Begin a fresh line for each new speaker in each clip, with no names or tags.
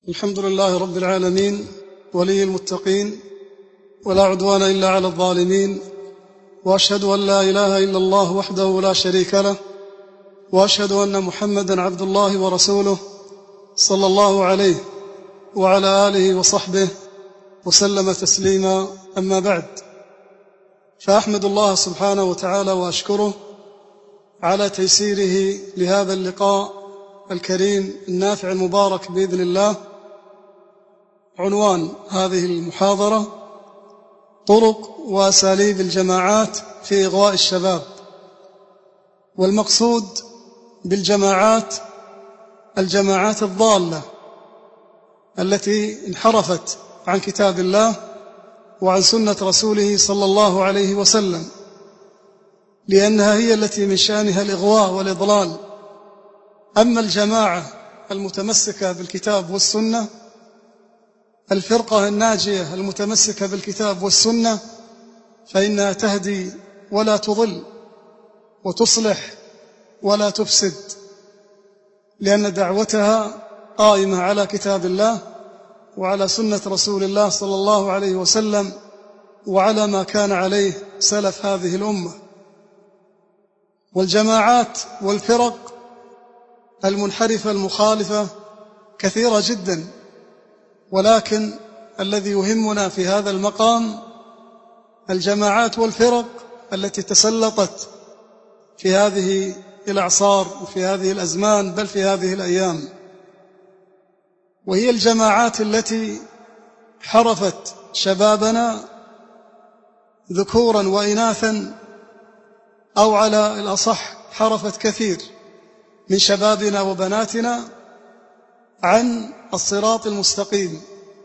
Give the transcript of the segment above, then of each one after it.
الحمد لله رب العالمين ولي المتقين ولا عدوان إلا على الظالمين، وأشهد أن لا إله إلا الله وحده لا شريك له، وأشهد أن محمدًا عبد الله ورسوله صلى الله عليه وعلى آله وصحبه وسلم تسليما. أما بعد، فأحمد الله سبحانه وتعالى وأشكره على تيسيره لهذا اللقاء الكريم النافع المبارك بإذن الله. عنوان هذه المحاضرة: طرق وأساليب الجماعات في إغواء الشباب. والمقصود بالجماعات الجماعات الضالة التي انحرفت عن كتاب الله وعن سنة رسوله صلى الله عليه وسلم، لأنها هي التي من شأنها الإغواء والإضلال. أما الجماعة المتمسكة بالكتاب والسنة، الفرقة الناجية المتمسكة بالكتاب والسنة، فإنها تهدي ولا تضل، وتصلح ولا تفسد، لأن دعوتها قائمة على كتاب الله وعلى سنة رسول الله صلى الله عليه وسلم، وعلى ما كان عليه سلف هذه الأمة. والجماعات والفرق المنحرفة المخالفة كثيرة جدا، ولكن الذي يهمنا في هذا المقام الجماعات والفرق التي تسلطت في هذه الأعصار وفي هذه الأزمان، بل في هذه الأيام، وهي الجماعات التي حرفت شبابنا ذكورا وإناثا، أو على الأصح حرفت كثير من شبابنا وبناتنا عن الصراط المستقيم،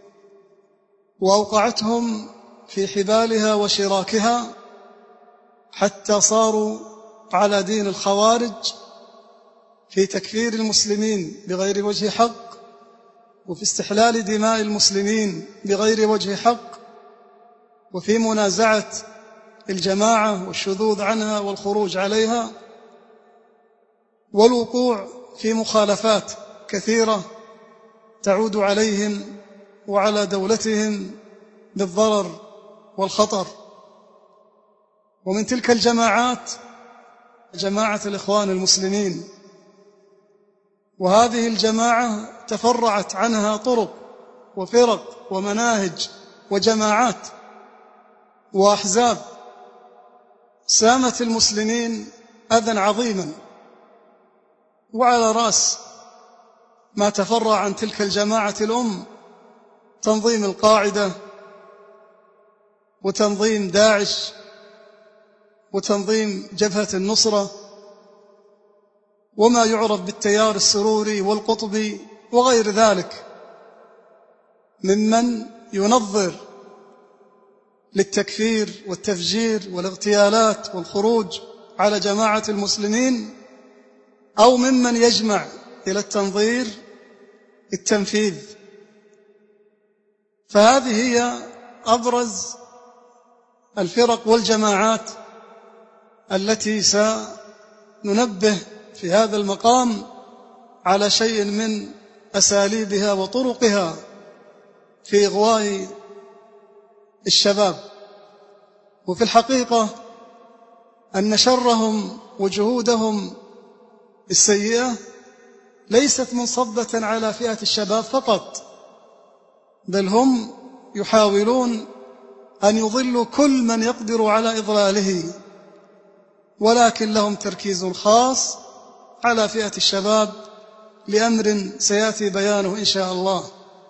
وأوقعتهم في حبالها وشراكها حتى صاروا على دين الخوارج في تكفير المسلمين بغير وجه حق، وفي استحلال دماء المسلمين بغير وجه حق، وفي منازعة الجماعة والشذوذ عنها والخروج عليها، والوقوع في مخالفات كثيرة تعود عليهم وعلى دولتهم بالضرر والخطر. ومن تلك الجماعات جماعة الإخوان المسلمين، وهذه الجماعة تفرعت عنها طرق وفرق ومناهج وجماعات وأحزاب سامت المسلمين أذى عظيما. وعلى رأس ما تفرع عن تلك الجماعة الأم تنظيم القاعدة، وتنظيم داعش، وتنظيم جبهة النصرة، وما يعرف بالتيار السروري والقطبي وغير ذلك، ممن ينظر للتكفير والتفجير والاغتيالات والخروج على جماعة المسلمين، أو ممن يجمع إلى التنظير التنفيذ. فهذه هي أبرز الفرق والجماعات التي سننبه في هذا المقام على شيء من أساليبها وطرقها في إغواء الشباب. وفي الحقيقة أن شرهم وجهودهم السيئة ليست منصبة على فئة الشباب فقط، بل هم يحاولون أن يضلوا كل من يقدر على إضلاله، ولكن لهم تركيز خاص على فئة الشباب لأمر سيأتي بيانه إن شاء الله.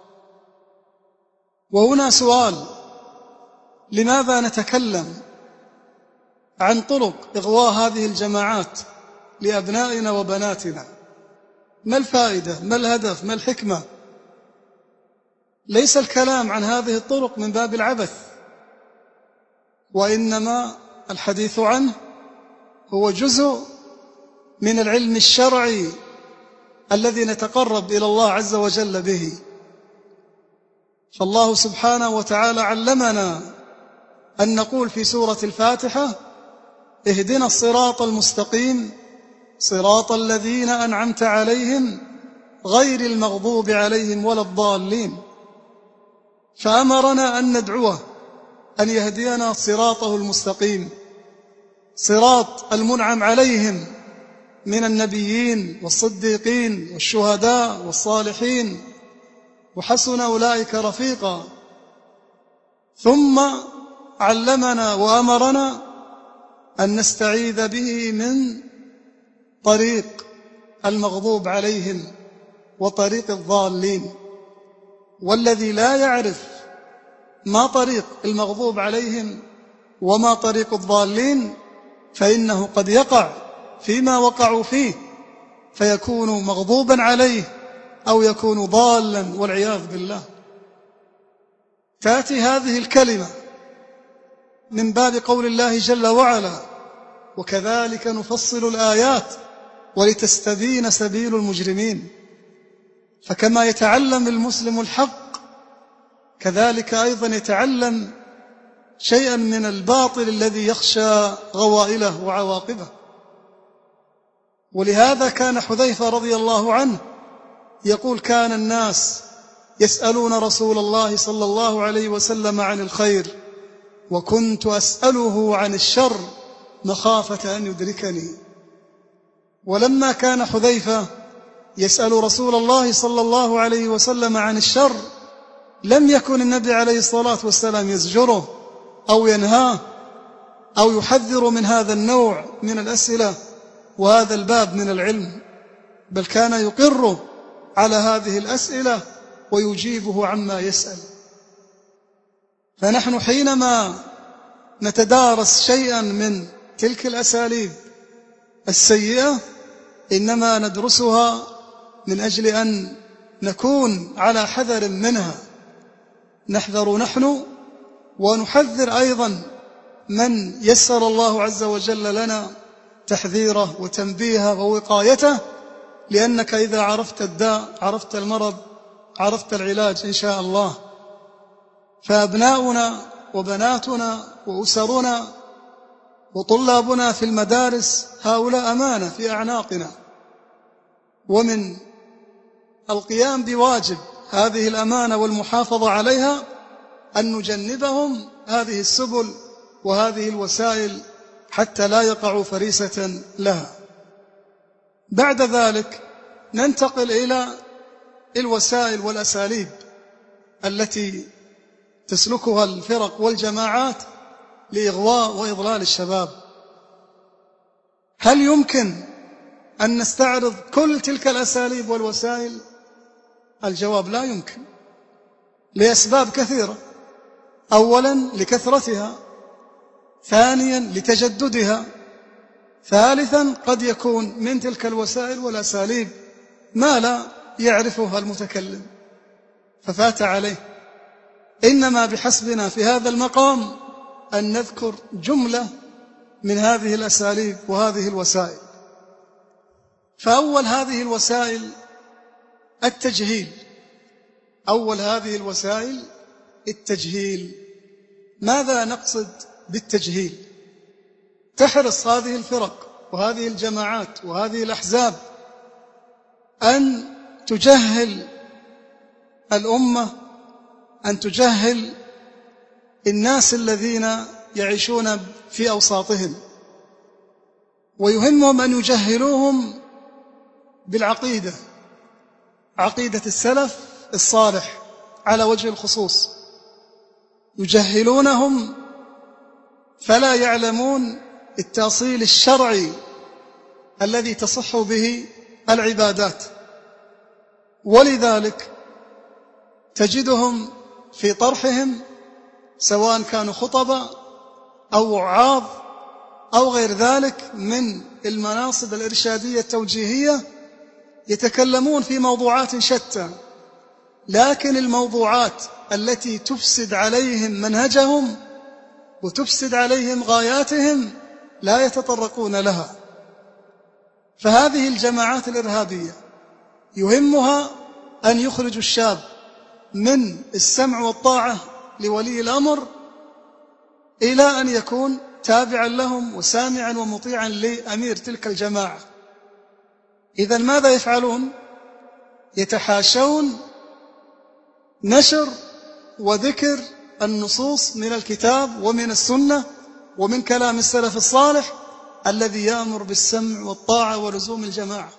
وهنا سؤال: لماذا نتكلم عن طرق إغواء هذه الجماعات لأبنائنا وبناتنا؟ ما الفائدة؟ ما الهدف؟ ما الحكمة؟ ليس الكلام عن هذه الطرق من باب العبث، وإنما الحديث عنه هو جزء من العلم الشرعي الذي نتقرب إلى الله عز وجل به. فالله سبحانه وتعالى علمنا أن نقول في سورة الفاتحة: اهدنا الصراط المستقيم صراط الذين أنعمت عليهم غير المغضوب عليهم ولا الضالين، فأمرنا أن ندعوه أن يهدينا صراطه المستقيم، صراط المنعم عليهم من النبيين والصديقين والشهداء والصالحين وحسن أولئك رفيقا. ثم علمنا وأمرنا أن نستعيذ به من طريق المغضوب عليهم وطريق الضالين. والذي لا يعرف ما طريق المغضوب عليهم وما طريق الضالين فإنه قد يقع فيما وقعوا فيه، فيكون مغضوبا عليه أو يكون ضالا والعياذ بالله. تأتي هذه الكلمة من باب قول الله جل وعلا: وكذلك نفصل الآيات ولتستبين سبيل المجرمين. فكما يتعلم المسلم الحق كذلك أيضا يتعلم شيئا من الباطل الذي يخشى غوائله وعواقبه. ولهذا كان حذيفة رضي الله عنه يقول: كان الناس يسألون رسول الله صلى الله عليه وسلم عن الخير وكنت أسأله عن الشر مخافة أن يدركني. ولما كان حذيفة يسأل رسول الله صلى الله عليه وسلم عن الشر لم يكن النبي عليه الصلاة والسلام يزجره أو ينهاه أو يحذر من هذا النوع من الأسئلة وهذا الباب من العلم، بل كان يقر على هذه الأسئلة ويجيبه عما يسأل. فنحن حينما نتدارس شيئا من تلك الأساليب السيئة إنما ندرسها من أجل أن نكون على حذر منها، نحذر نحن ونحذر أيضا من يسر الله عز وجل لنا تحذيره وتنبيهه ووقايته، لأنك إذا عرفت الداء عرفت المرض عرفت العلاج إن شاء الله. فأبناؤنا وبناتنا وأسرنا وطلابنا في المدارس هؤلاء أمانة في أعناقنا، ومن القيام بواجب هذه الأمانة والمحافظة عليها أن نجنبهم هذه السبل وهذه الوسائل حتى لا يقعوا فريسة لها. بعد ذلك ننتقل إلى الوسائل والأساليب التي تسلكها الفرق والجماعات لإغواء وإضلال الشباب. هل يمكن أن نستعرض كل تلك الأساليب والوسائل؟ الجواب: لا يمكن، لأسباب كثيرة. أولا لكثرتها، ثانيا لتجددها، ثالثا قد يكون من تلك الوسائل والأساليب ما لا يعرفها المتكلم ففات عليه. إنما بحسبنا في هذا المقام أن نذكر جملة من هذه الأساليب وهذه الوسائل. فأول هذه الوسائل التجهيل. أول هذه الوسائل التجهيل. ماذا نقصد بالتجهيل؟ تحرص هذه الفرق وهذه الجماعات وهذه الأحزاب أن تجهل الأمة، أن تجهل الناس الذين يعيشون في أوساطهم، ويهمهم أن يجهلوهم بالعقيدة، عقيدة السلف الصالح على وجه الخصوص. يجهلونهم فلا يعلمون التأصيل الشرعي الذي تصح به العبادات، ولذلك تجدهم في طرحهم سواء كانوا خطبة أو وعاظ أو غير ذلك من المناصب الإرشادية التوجيهية يتكلمون في موضوعات شتى، لكن الموضوعات التي تفسد عليهم منهجهم وتفسد عليهم غاياتهم لا يتطرقون لها. فهذه الجماعات الإرهابية يهمها أن يخرجوا الشاب من السمع والطاعة لولي الأمر إلى أن يكون تابعا لهم وسامعا ومطيعا لأمير تلك الجماعة. إذن ماذا يفعلون؟ يتحاشون نشر وذكر النصوص من الكتاب ومن السنة ومن كلام السلف الصالح الذي يأمر بالسمع والطاعة ولزوم الجماعة.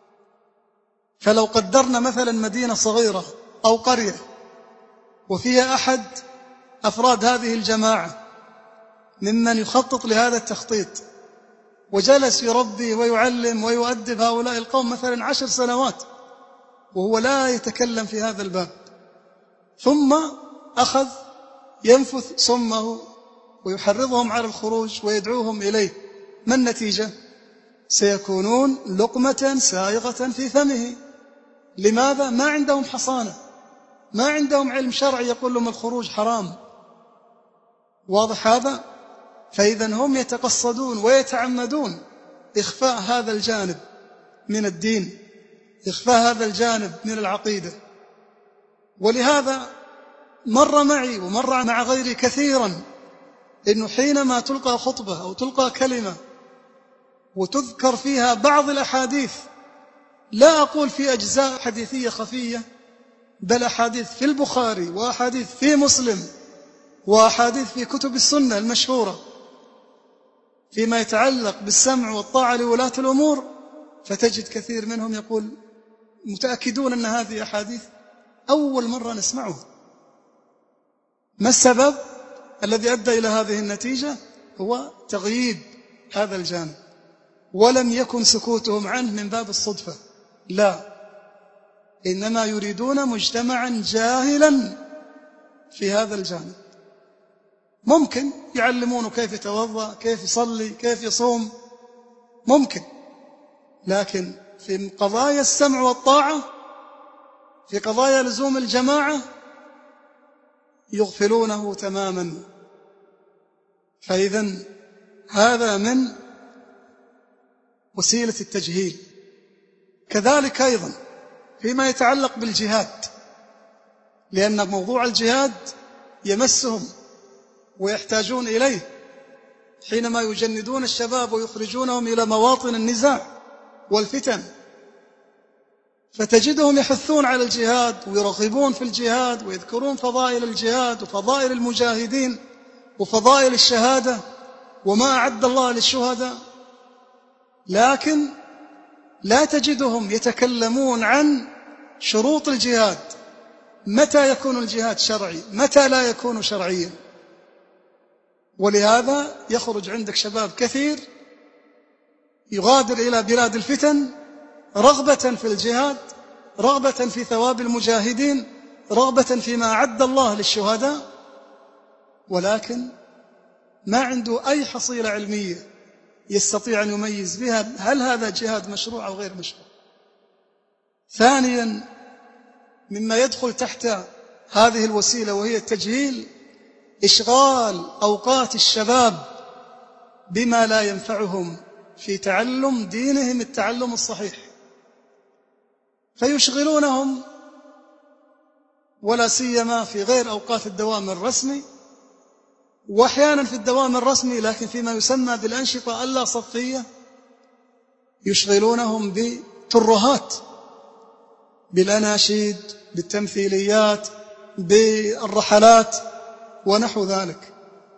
فلو قدرنا مثلا مدينة صغيرة أو قرية وفيها أحد أفراد هذه الجماعة ممن يخطط لهذا التخطيط وجلس يربي ويعلم ويؤدب هؤلاء القوم مثلا 10 سنوات وهو لا يتكلم في هذا الباب، ثم أخذ ينفث سمه ويحرضهم على الخروج ويدعوهم إليه، ما النتيجة؟ سيكونون لقمة سائغة في فمه. لماذا؟ ما عندهم حصانة، ما عندهم علم شرعي يقول لهم الخروج حرام. واضح هذا؟ فإذا هم يتقصدون ويتعمدون إخفاء هذا الجانب من الدين، إخفاء هذا الجانب من العقيدة. ولهذا مر معي ومر مع غيري كثيرا إنه حينما تلقى خطبة أو تلقى كلمة وتذكر فيها بعض الأحاديث، لا أقول في أجزاء حديثية خفية، بل أحاديث في البخاري وأحاديث في مسلم وأحاديث في كتب السنة المشهورة فيما يتعلق بالسمع والطاعة لولاة الأمور، فتجد كثير منهم يقول متأكدون أن هذه أحاديث أول مرة نسمعها. ما السبب الذي أدى إلى هذه النتيجة؟ هو تغييب هذا الجانب، ولم يكن سكوتهم عنه من باب الصدفة، لا، إنما يريدون مجتمعا جاهلا في هذا الجانب. ممكن يعلمونه كيف يتوضأ، كيف يصلي، كيف يصوم، ممكن، لكن في قضايا السمع والطاعة، في قضايا لزوم الجماعة، يغفلونه تماما. فإذن هذا من وسيلة التجهيل. كذلك أيضا فيما يتعلق بالجهاد، لأن موضوع الجهاد يمسهم ويحتاجون إليه حينما يجندون الشباب ويخرجونهم إلى مواطن النزاع والفتن، فتجدهم يحثون على الجهاد ويرغبون في الجهاد ويذكرون فضائل الجهاد وفضائل المجاهدين وفضائل الشهادة وما أعد الله للشهداء، لكن لا تجدهم يتكلمون عن شروط الجهاد، متى يكون الجهاد شرعي، متى لا يكون شرعيا. ولهذا يخرج عندك شباب كثير يغادر إلى بلاد الفتن رغبة في الجهاد، رغبة في ثواب المجاهدين، رغبة فيما أعد الله للشهداء، ولكن ما عنده أي حصيلة علمية يستطيع أن يميز بها هل هذا جهاد مشروع أو غير مشروع. ثانيا مما يدخل تحت هذه الوسيلة وهي التجهيل، إشغال أوقات الشباب بما لا ينفعهم في تعلم دينهم التعلم الصحيح، فيشغلونهم ولا سيما في غير أوقات الدوام الرسمي، وأحيانا في الدوام الرسمي لكن فيما يسمى بالأنشطة اللا صفية يشغلونهم بترهات، بالأناشيد، بالتمثيليات، بالرحلات ونحو ذلك،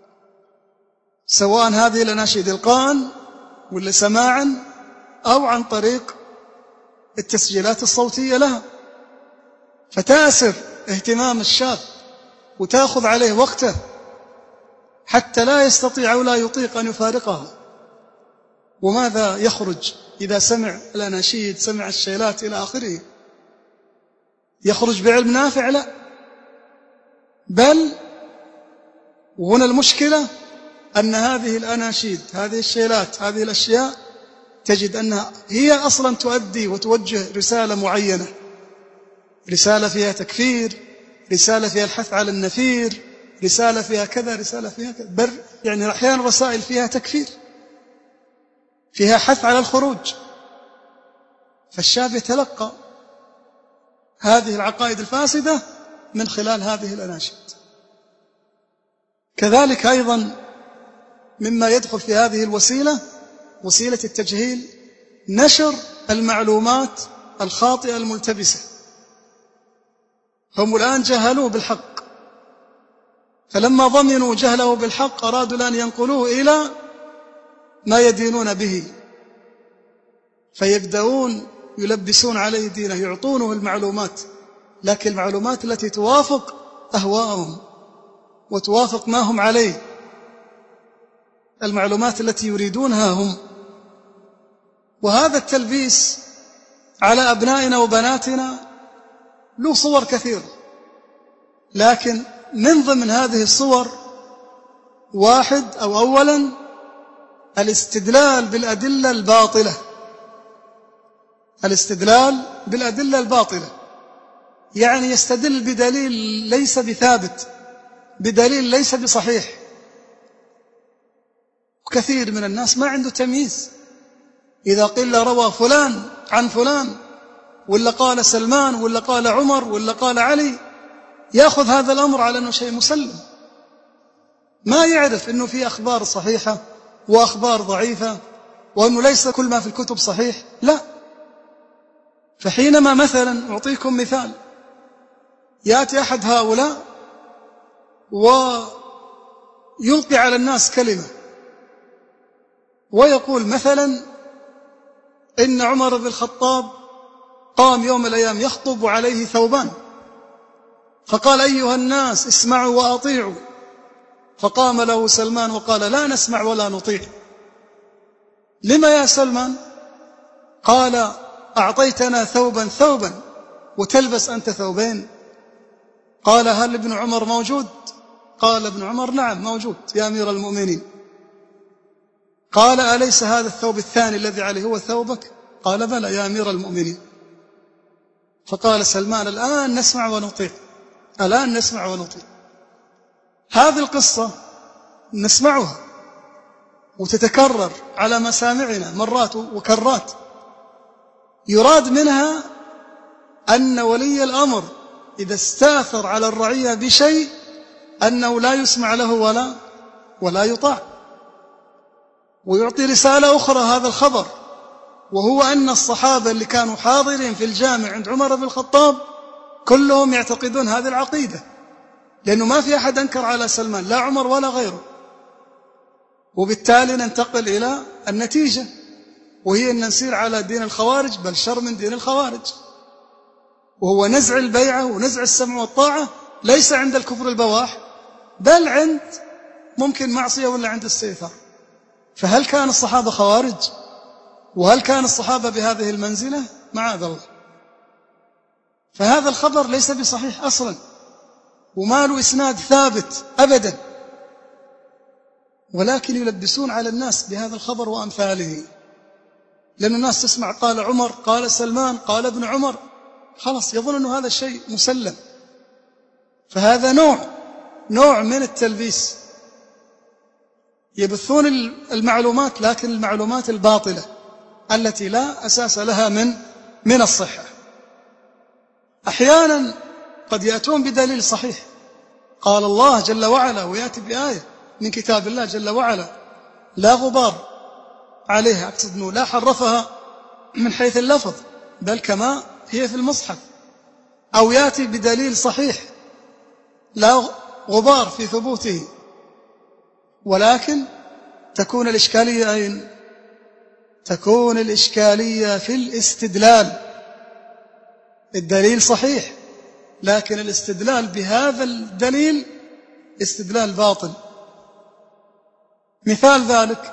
سواء هذه الأناشيد إلقاء ولا سماعا أو عن طريق التسجيلات الصوتية لها، فتأسر اهتمام الشاب وتأخذ عليه وقته حتى لا يستطيع ولا يطيق أن يفارقها. وماذا يخرج إذا سمع الأناشيد، سمع الشيلات إلى آخره؟ يخرج بعلم نافع؟ لا، بل وهنا المشكلة أن هذه الأناشيد، هذه الشيلات، هذه الأشياء تجد أنها هي أصلا تؤدي وتوجه رسالة معينة، رسالة فيها تكفير، رسالة فيها الحث على النفير، رسالة فيها كذا، رسالة فيها كذا، بل يعني أحيانا رسائل فيها تكفير، فيها حث على الخروج. فالشاب يتلقى هذه العقائد الفاسدة من خلال هذه الأناشيد. كذلك أيضا مما يدخل في هذه الوسيلة، وسيلة التجهيل، نشر المعلومات الخاطئة الملتبسة هم الآن جهلوه بالحق، فلما ضمنوا جهله بالحق أرادوا أن ينقلوه إلى ما يدينون به، فيبدأون يلبسون عليه دينه، يعطونه المعلومات، لكن المعلومات التي توافق أهواءهم وتوافق ما هم عليه، المعلومات التي يريدونها هم. وهذا التلبيس على أبنائنا وبناتنا له صور كثيرة، لكن من ضمن هذه الصور واحد أو أولا الاستدلال بالأدلة الباطلة. الاستدلال بالأدلة الباطلة يعني يستدل بدليل ليس بثابت، بدليل ليس بصحيح. وكثير من الناس ما عنده تمييز، إذا قيل روى فلان عن فلان ولا قال سلمان ولا قال عمر ولا قال علي، يأخذ هذا الأمر على أنه شيء مسلم، ما يعرف أنه في أخبار صحيحة وأخبار ضعيفة، وأنه ليس كل ما في الكتب صحيح، لا. فحينما مثلا أعطيكم مثال، يأتي أحد هؤلاء ويلقي على الناس كلمة ويقول مثلا إن عمر بن الخطاب قام يوم من الأيام يخطب عليه ثوبان، فقال أيها الناس اسمعوا وأطيعوا، فقام له سلمان وقال لا نسمع ولا نطيع. لما يا سلمان؟ قال أعطيتنا ثوبا وتلبس أنت ثوبين. قال هل ابن عمر موجود؟ قال ابن عمر نعم موجود يا أمير المؤمنين. قال أليس هذا الثوب الثاني الذي عليه هو ثوبك؟ قال بلى يا أمير المؤمنين. فقال سلمان الآن نسمع ونطيع، الآن نسمع ونطيع. هذه القصة نسمعها وتتكرر على مسامعنا مرات وكرات، يراد منها أن ولي الأمر إذا استاثر على الرعية بشيء أنه لا يسمع له ولا يطاع. ويعطي رسالة أخرى هذا الخبر، وهو أن الصحابة اللي كانوا حاضرين في الجامع عند عمر بن الخطاب كلهم يعتقدون هذه العقيدة، لأنه ما في أحد أنكر على سلمان لا عمر ولا غيره. وبالتالي ننتقل إلى النتيجة، وهي أن نسير على دين الخوارج، بل شر من دين الخوارج، وهو نزع البيعة ونزع السمع والطاعة، ليس عند الكفر البواح، بل عند ممكن معصية ولا عند استئثار. فهل كان الصحابة خوارج؟ وهل كان الصحابة بهذه المنزلة؟ معاذ الله. فهذا الخبر ليس بصحيح أصلا، وما له إسناد ثابت أبدا، ولكن يلبسون على الناس بهذا الخبر وأمثاله، لأن الناس تسمع قال عمر قال سلمان قال ابن عمر، خلاص يظن أنه هذا الشيء مسلم. فهذا نوع من التلبيس، يبثون المعلومات، لكن المعلومات الباطلة التي لا أساس لها من الصحة. أحيانا قد يأتون بدليل صحيح، قال الله جل وعلا، ويأتي بآية من كتاب الله جل وعلا لا غبار عليها، أقصد أنه لا حرفها من حيث اللفظ بل كما هي في المصحف، أو يأتي بدليل صحيح لا غبار في ثبوته، ولكن تكون الإشكالية أين؟ تكون الإشكالية في الاستدلال. الدليل صحيح، لكن الاستدلال بهذا الدليل استدلال باطل. مثال ذلك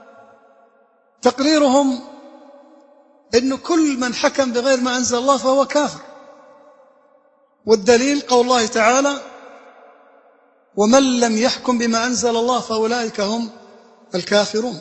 تقريرهم أن كل من حكم بغير ما أنزل الله فهو كافر، والدليل قول الله تعالى ومن لم يحكم بما أنزل الله فأولئك هم الكافرون.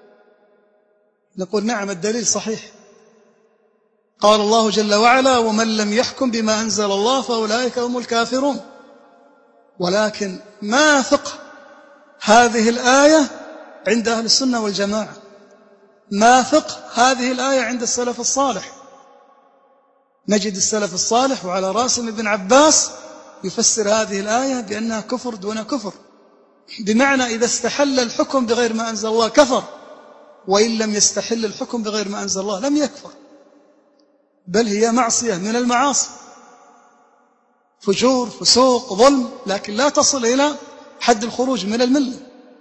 نقول نعم الدليل صحيح، قال الله جل وعلا ومن لم يحكم بما أنزل الله فأولئك هم الكافرون، ولكن ما فقه هذه الآية عند أهل السنة والجماعة؟ ما فقه هذه الآية عند السلف الصالح؟ نجد السلف الصالح وعلى راسهم ابن عباس يفسر هذه الآية بأنها كفر دون كفر، بمعنى إذا استحل الحكم بغير ما أنزل الله كفر، وإن لم يستحل الحكم بغير ما أنزل الله لم يكفر، بل هي معصية من المعاصي. فجور، فسوق، ظلم، لكن لا تصل إلى حد الخروج من الملة.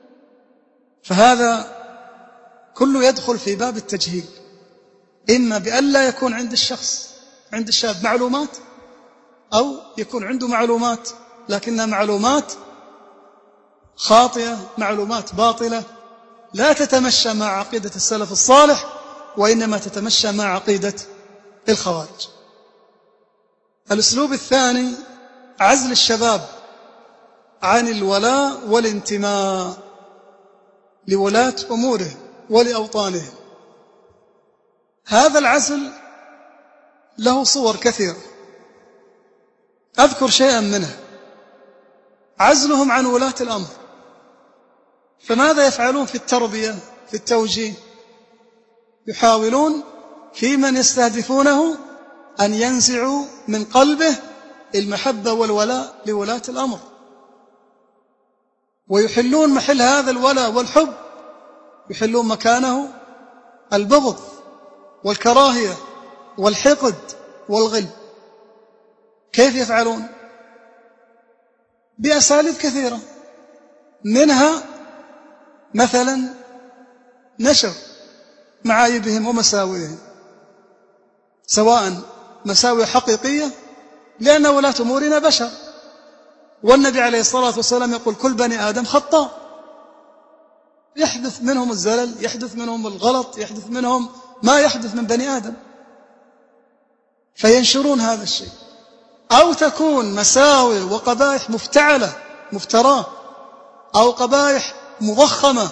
فهذا كله يدخل في باب التجهيل، إما بأن لا يكون عند الشاب معلومات، أو يكون عنده معلومات لكنها معلومات خاطئة، معلومات باطلة لا تتمشى مع عقيدة السلف الصالح، وإنما تتمشى مع عقيدة الخوارج. الأسلوب الثاني عزل الشباب عن الولاء والانتماء لولاة أمورهم ولأوطانهم. هذا العزل له صور كثيرة، أذكر شيئا منها. عزلهم عن ولاة الأمر، فماذا يفعلون في التربية، في التوجيه؟ يحاولون في من يستهدفونه أن ينزعوا من قلبه المحبة والولاء لولاة الأمر، ويحلون محل هذا الولاء والحب، يحلون مكانه البغض والكراهية والحقد والغل. كيف يفعلون؟ بأساليب كثيرة، منها مثلا نشر معايبهم ومساوئهم، سواء مساوئ حقيقية، لأن ولاة أمورنا بشر، والنبي عليه الصلاة والسلام يقول كل بني آدم خطاء، يحدث منهم الزلل، يحدث منهم الغلط، يحدث منهم ما يحدث من بني آدم، فينشرون هذا الشيء. أو تكون مساوئ وقبائح مفتعلة مفتراه، أو قبائح مضخمة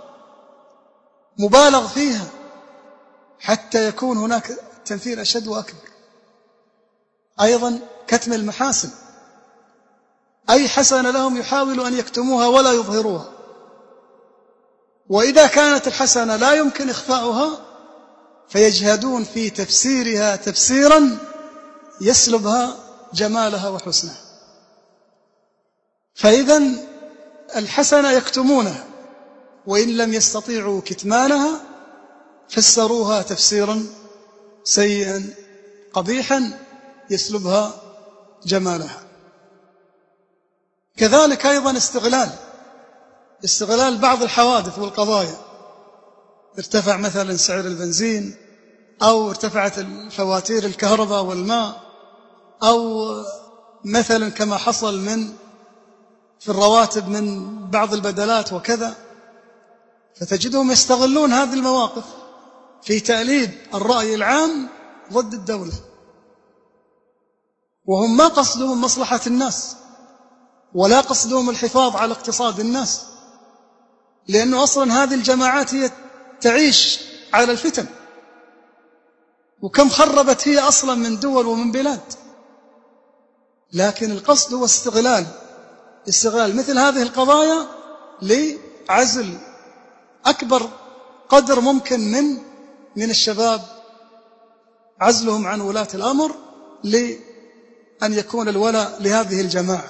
مبالغ فيها، حتى يكون هناك تمثيل أشد وأكبر. أيضا كتم المحاسن، أي حسنة لهم يحاولوا أن يكتموها ولا يظهروها، وإذا كانت الحسنة لا يمكن إخفاؤها فيجهدون في تفسيرها تفسيرا يسلبها جمالها وحسنها. فإذا الحسنة يكتمونها، وإن لم يستطيعوا كتمانها فسروها تفسيرا سيئا قبيحا يسلبها جمالها. كذلك أيضا استغلال بعض الحوادث والقضايا، ارتفع مثلا سعر البنزين، أو ارتفعت الفواتير الكهرباء والماء، أو مثلا كما حصل في الرواتب من بعض البدلات وكذا، فتجدهم يستغلون هذه المواقف في تأليب الرأي العام ضد الدولة، وهم ما قصدهم مصلحة الناس ولا قصدهم الحفاظ على اقتصاد الناس، لأنه أصلا هذه الجماعات هي تعيش على الفتن، وكم خربت هي أصلا من دول ومن بلاد. لكن القصد هو استغلال مثل هذه القضايا لعزل أكبر قدر ممكن من الشباب، عزلهم عن ولاة الأمر لأن يكون الولاء لهذه الجماعة.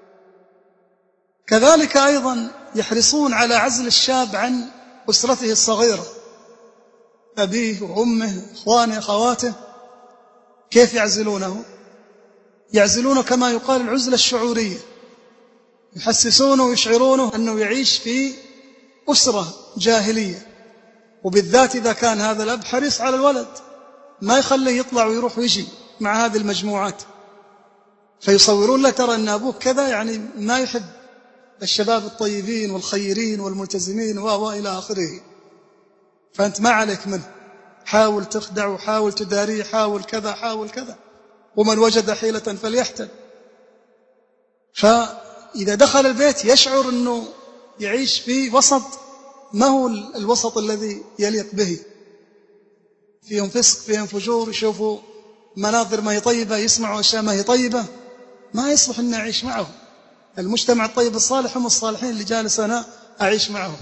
كذلك أيضا يحرصون على عزل الشاب عن أسرته الصغيرة، أبيه وأمه، إخوانه، أخواته. كيف يعزلونه؟ يعزلونه كما يقال العزلة الشعورية، يحسسونه ويشعرونه أنه يعيش في أسرة جاهلية، وبالذات إذا كان هذا الأب حريص على الولد، ما يخليه يطلع ويروح ويجي مع هذه المجموعات، فيصورون له ترى أن أبوك كذا، يعني ما يحب الشباب الطيبين والخيرين والملتزمين وإلى آخره، فأنت ما عليك منه، حاول تخدعه، حاول تداريه، حاول كذا حاول كذا، ومن وجد حيلة فليحتل. فإذا دخل البيت يشعر أنه يعيش في وسط ما هو الوسط الذي يليق به، فيهم فسق، فيهم فجور، يشوفوا مناظر ما هي طيبة، يسمعوا أشياء ما هي طيبة، ما يصلح أن أعيش معهم. المجتمع الطيب الصالح هم الصالحين اللي جالس أنا أعيش معهم.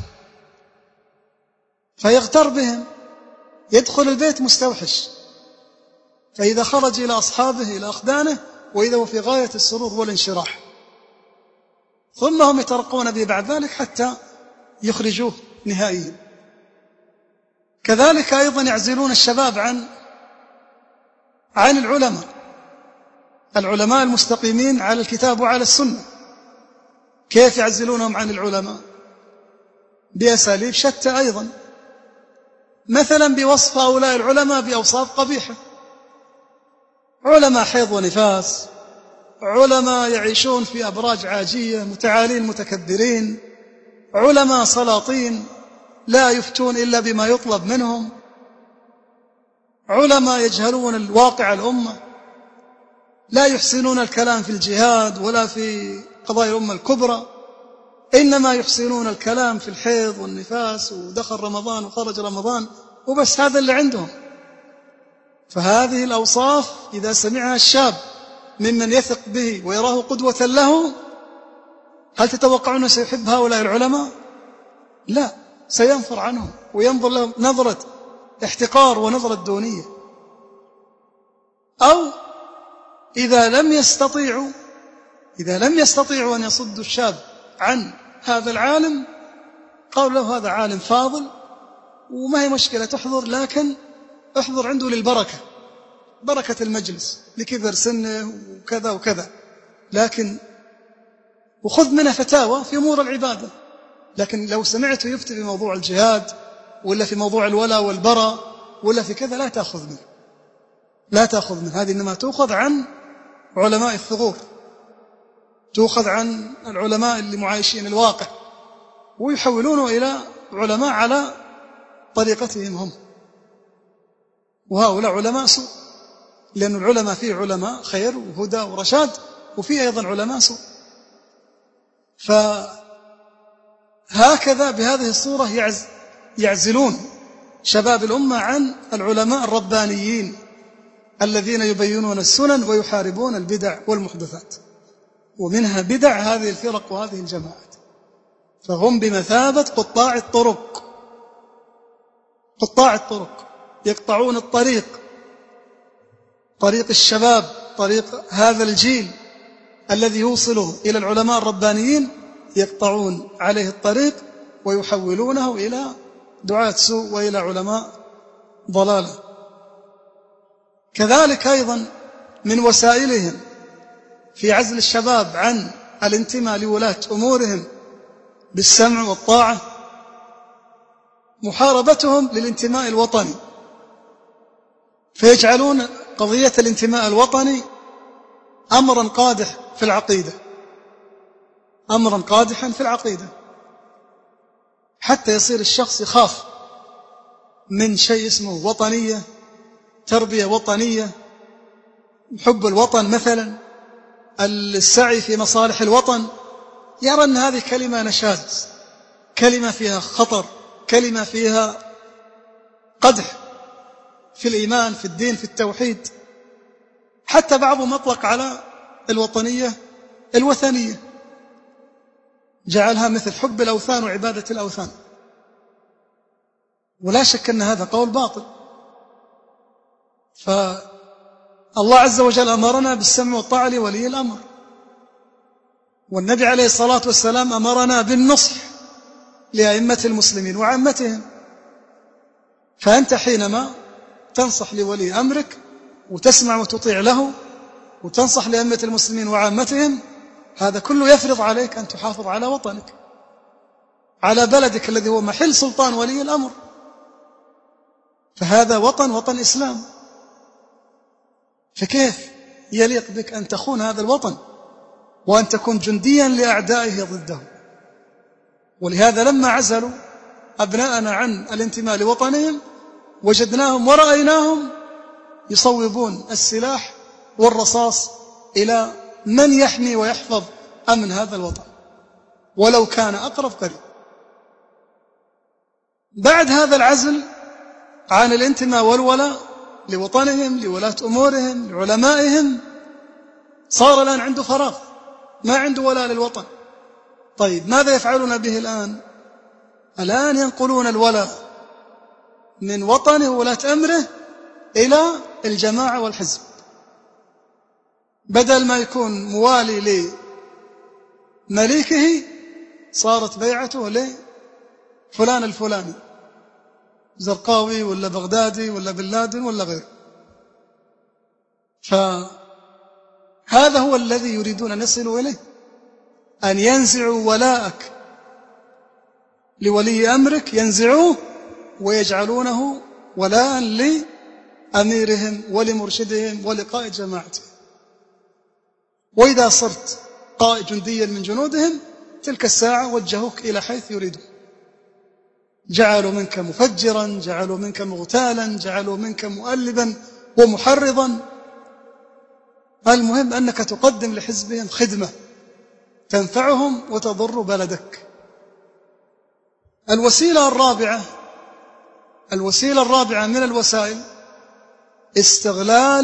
فيغتر بهم، يدخل البيت مستوحش، فإذا خرج إلى أصحابه إلى أخدانه وإذا هو في غاية السرور والانشراح، ثم هم يترقون به بعد ذلك حتى يخرجوه نهائيا. كذلك أيضا يعزلون الشباب عن العلماء، العلماء المستقيمين على الكتاب وعلى السنة، كيف يعزلونهم عن العلماء؟ بأساليب شتى أيضا، مثلا بوصف هؤلاء العلماء بأوصاف قبيحة، علماء حيض ونفاس، علماء يعيشون في أبراج عاجية، متعالين متكبرين، علماء سلاطين لا يفتون إلا بما يطلب منهم، علماء يجهلون الواقع الأمة، لا يحسنون الكلام في الجهاد ولا في قضايا الأمة الكبرى، إنما يحسنون الكلام في الحيض والنفاس ودخل رمضان وخرج رمضان وبس، هذا اللي عندهم. فهذه الأوصاف إذا سمعها الشاب ممن يثق به ويراه قدوة له، هل تتوقعون سيحب هؤلاء العلماء؟ لا، سينفر عنهم وينظر لهم نظرة احتقار ونظرة دونية. أو إذا لم يستطيعوا أن يصدوا الشاب عن هذا العالم، قالوا له هذا عالم فاضل وما هي مشكلة تحضر، لكن احضر عنده للبركة، بركة المجلس لكبر سنه وكذا وكذا، لكن وخذ منه فتاوى في أمور العبادة. لكن لو سمعته يفتي في موضوع الجهاد ولا في موضوع الولاء والبراء ولا في كذا، لا تأخذ منه. هذه إنما تأخذ عن علماء الثغور، تأخذ عن العلماء اللي معايشين الواقع ويحولونه إلى علماء على طريقتهم هم، وهؤلاء علماء سوء، لأن العلماء فيه علماء خير وهدى ورشاد، وفيه أيضا علماء سوء. فهكذا بهذه الصورة يعزلون شباب الأمة عن العلماء الربانيين الذين يبينون السنن ويحاربون البدع والمحدثات، ومنها بدع هذه الفرق وهذه الجماعات. فهم بمثابة قطاع الطرق، يقطعون الطريق، طريق الشباب، طريق هذا الجيل الذي يوصله إلى العلماء الربانيين، يقطعون عليه الطريق ويحولونه إلى دعاة سوء وإلى علماء ضلالة. كذلك أيضا من وسائلهم في عزل الشباب عن الانتماء لولاة أمورهم بالسمع والطاعة محاربتهم للانتماء الوطني، فيجعلون قضية الانتماء الوطني أمرا قادحا في العقيدة، حتى يصير الشخص يخاف من شيء اسمه وطنية، تربية وطنية، حب الوطن مثلا، السعي في مصالح الوطن، يرى أن هذه كلمة نشاز، كلمة فيها خطر، كلمة فيها قدح في الإيمان، في الدين، في التوحيد. حتى بعضهم أطلق على الوطنية الوثنية، جعلها مثل حب الأوثان وعبادة الأوثان، ولا شك أن هذا قول باطل. فالله عز وجل أمرنا بالسمع والطاعة لولي الأمر، والنبي عليه الصلاة والسلام أمرنا بالنصح لأئمة المسلمين وعامتهم. فأنت حينما تنصح لولي أمرك وتسمع وتطيع له وتنصح لأئمة المسلمين وعامتهم، هذا كله يفرض عليك أن تحافظ على وطنك، على بلدك الذي هو محل سلطان ولي الأمر. فهذا وطن إسلام، فكيف يليق بك أن تخون هذا الوطن وأن تكون جنديا لأعدائه ضده؟ ولهذا لما عزلوا أبناءنا عن الانتماء لوطنهم وجدناهم ورأيناهم يصوبون السلاح والرصاص إلى من يحمي ويحفظ أمن هذا الوطن ولو كان أقرب قريب. بعد هذا العزل عن الانتماء والولاء لوطنهم، لولاة أمورهم، لعلمائهم، صار الآن عنده فراغ، ما عنده ولاء للوطن. طيب ماذا يفعلون به الآن؟ الآن ينقلون الولاء من وطنه وولاة أمره إلى الجماعة والحزب، بدل ما يكون موالي لمليكه صارت بيعته لفلان الفلاني، زرقاوي ولا بغدادي ولا بن لادن ولا غيره. هذا هو الذي يريدون أن يصلوا إليه، أن ينزعوا ولاءك لولي أمرك، ينزعوه ويجعلونه ولاء لأميرهم ولمرشدهم ولقائد جماعتهم. وإذا صرت قائد جنديا من جنودهم تلك الساعة وجهوك إلى حيث يريدون، جعلوا منك مفجرا، جعلوا منك مغتالا، جعلوا منك مؤلبا ومحرضا. المهم أنك تقدم لحزبهم خدمة تنفعهم وتضر بلدك. الوسيلة الرابعة من الوسائل استغلال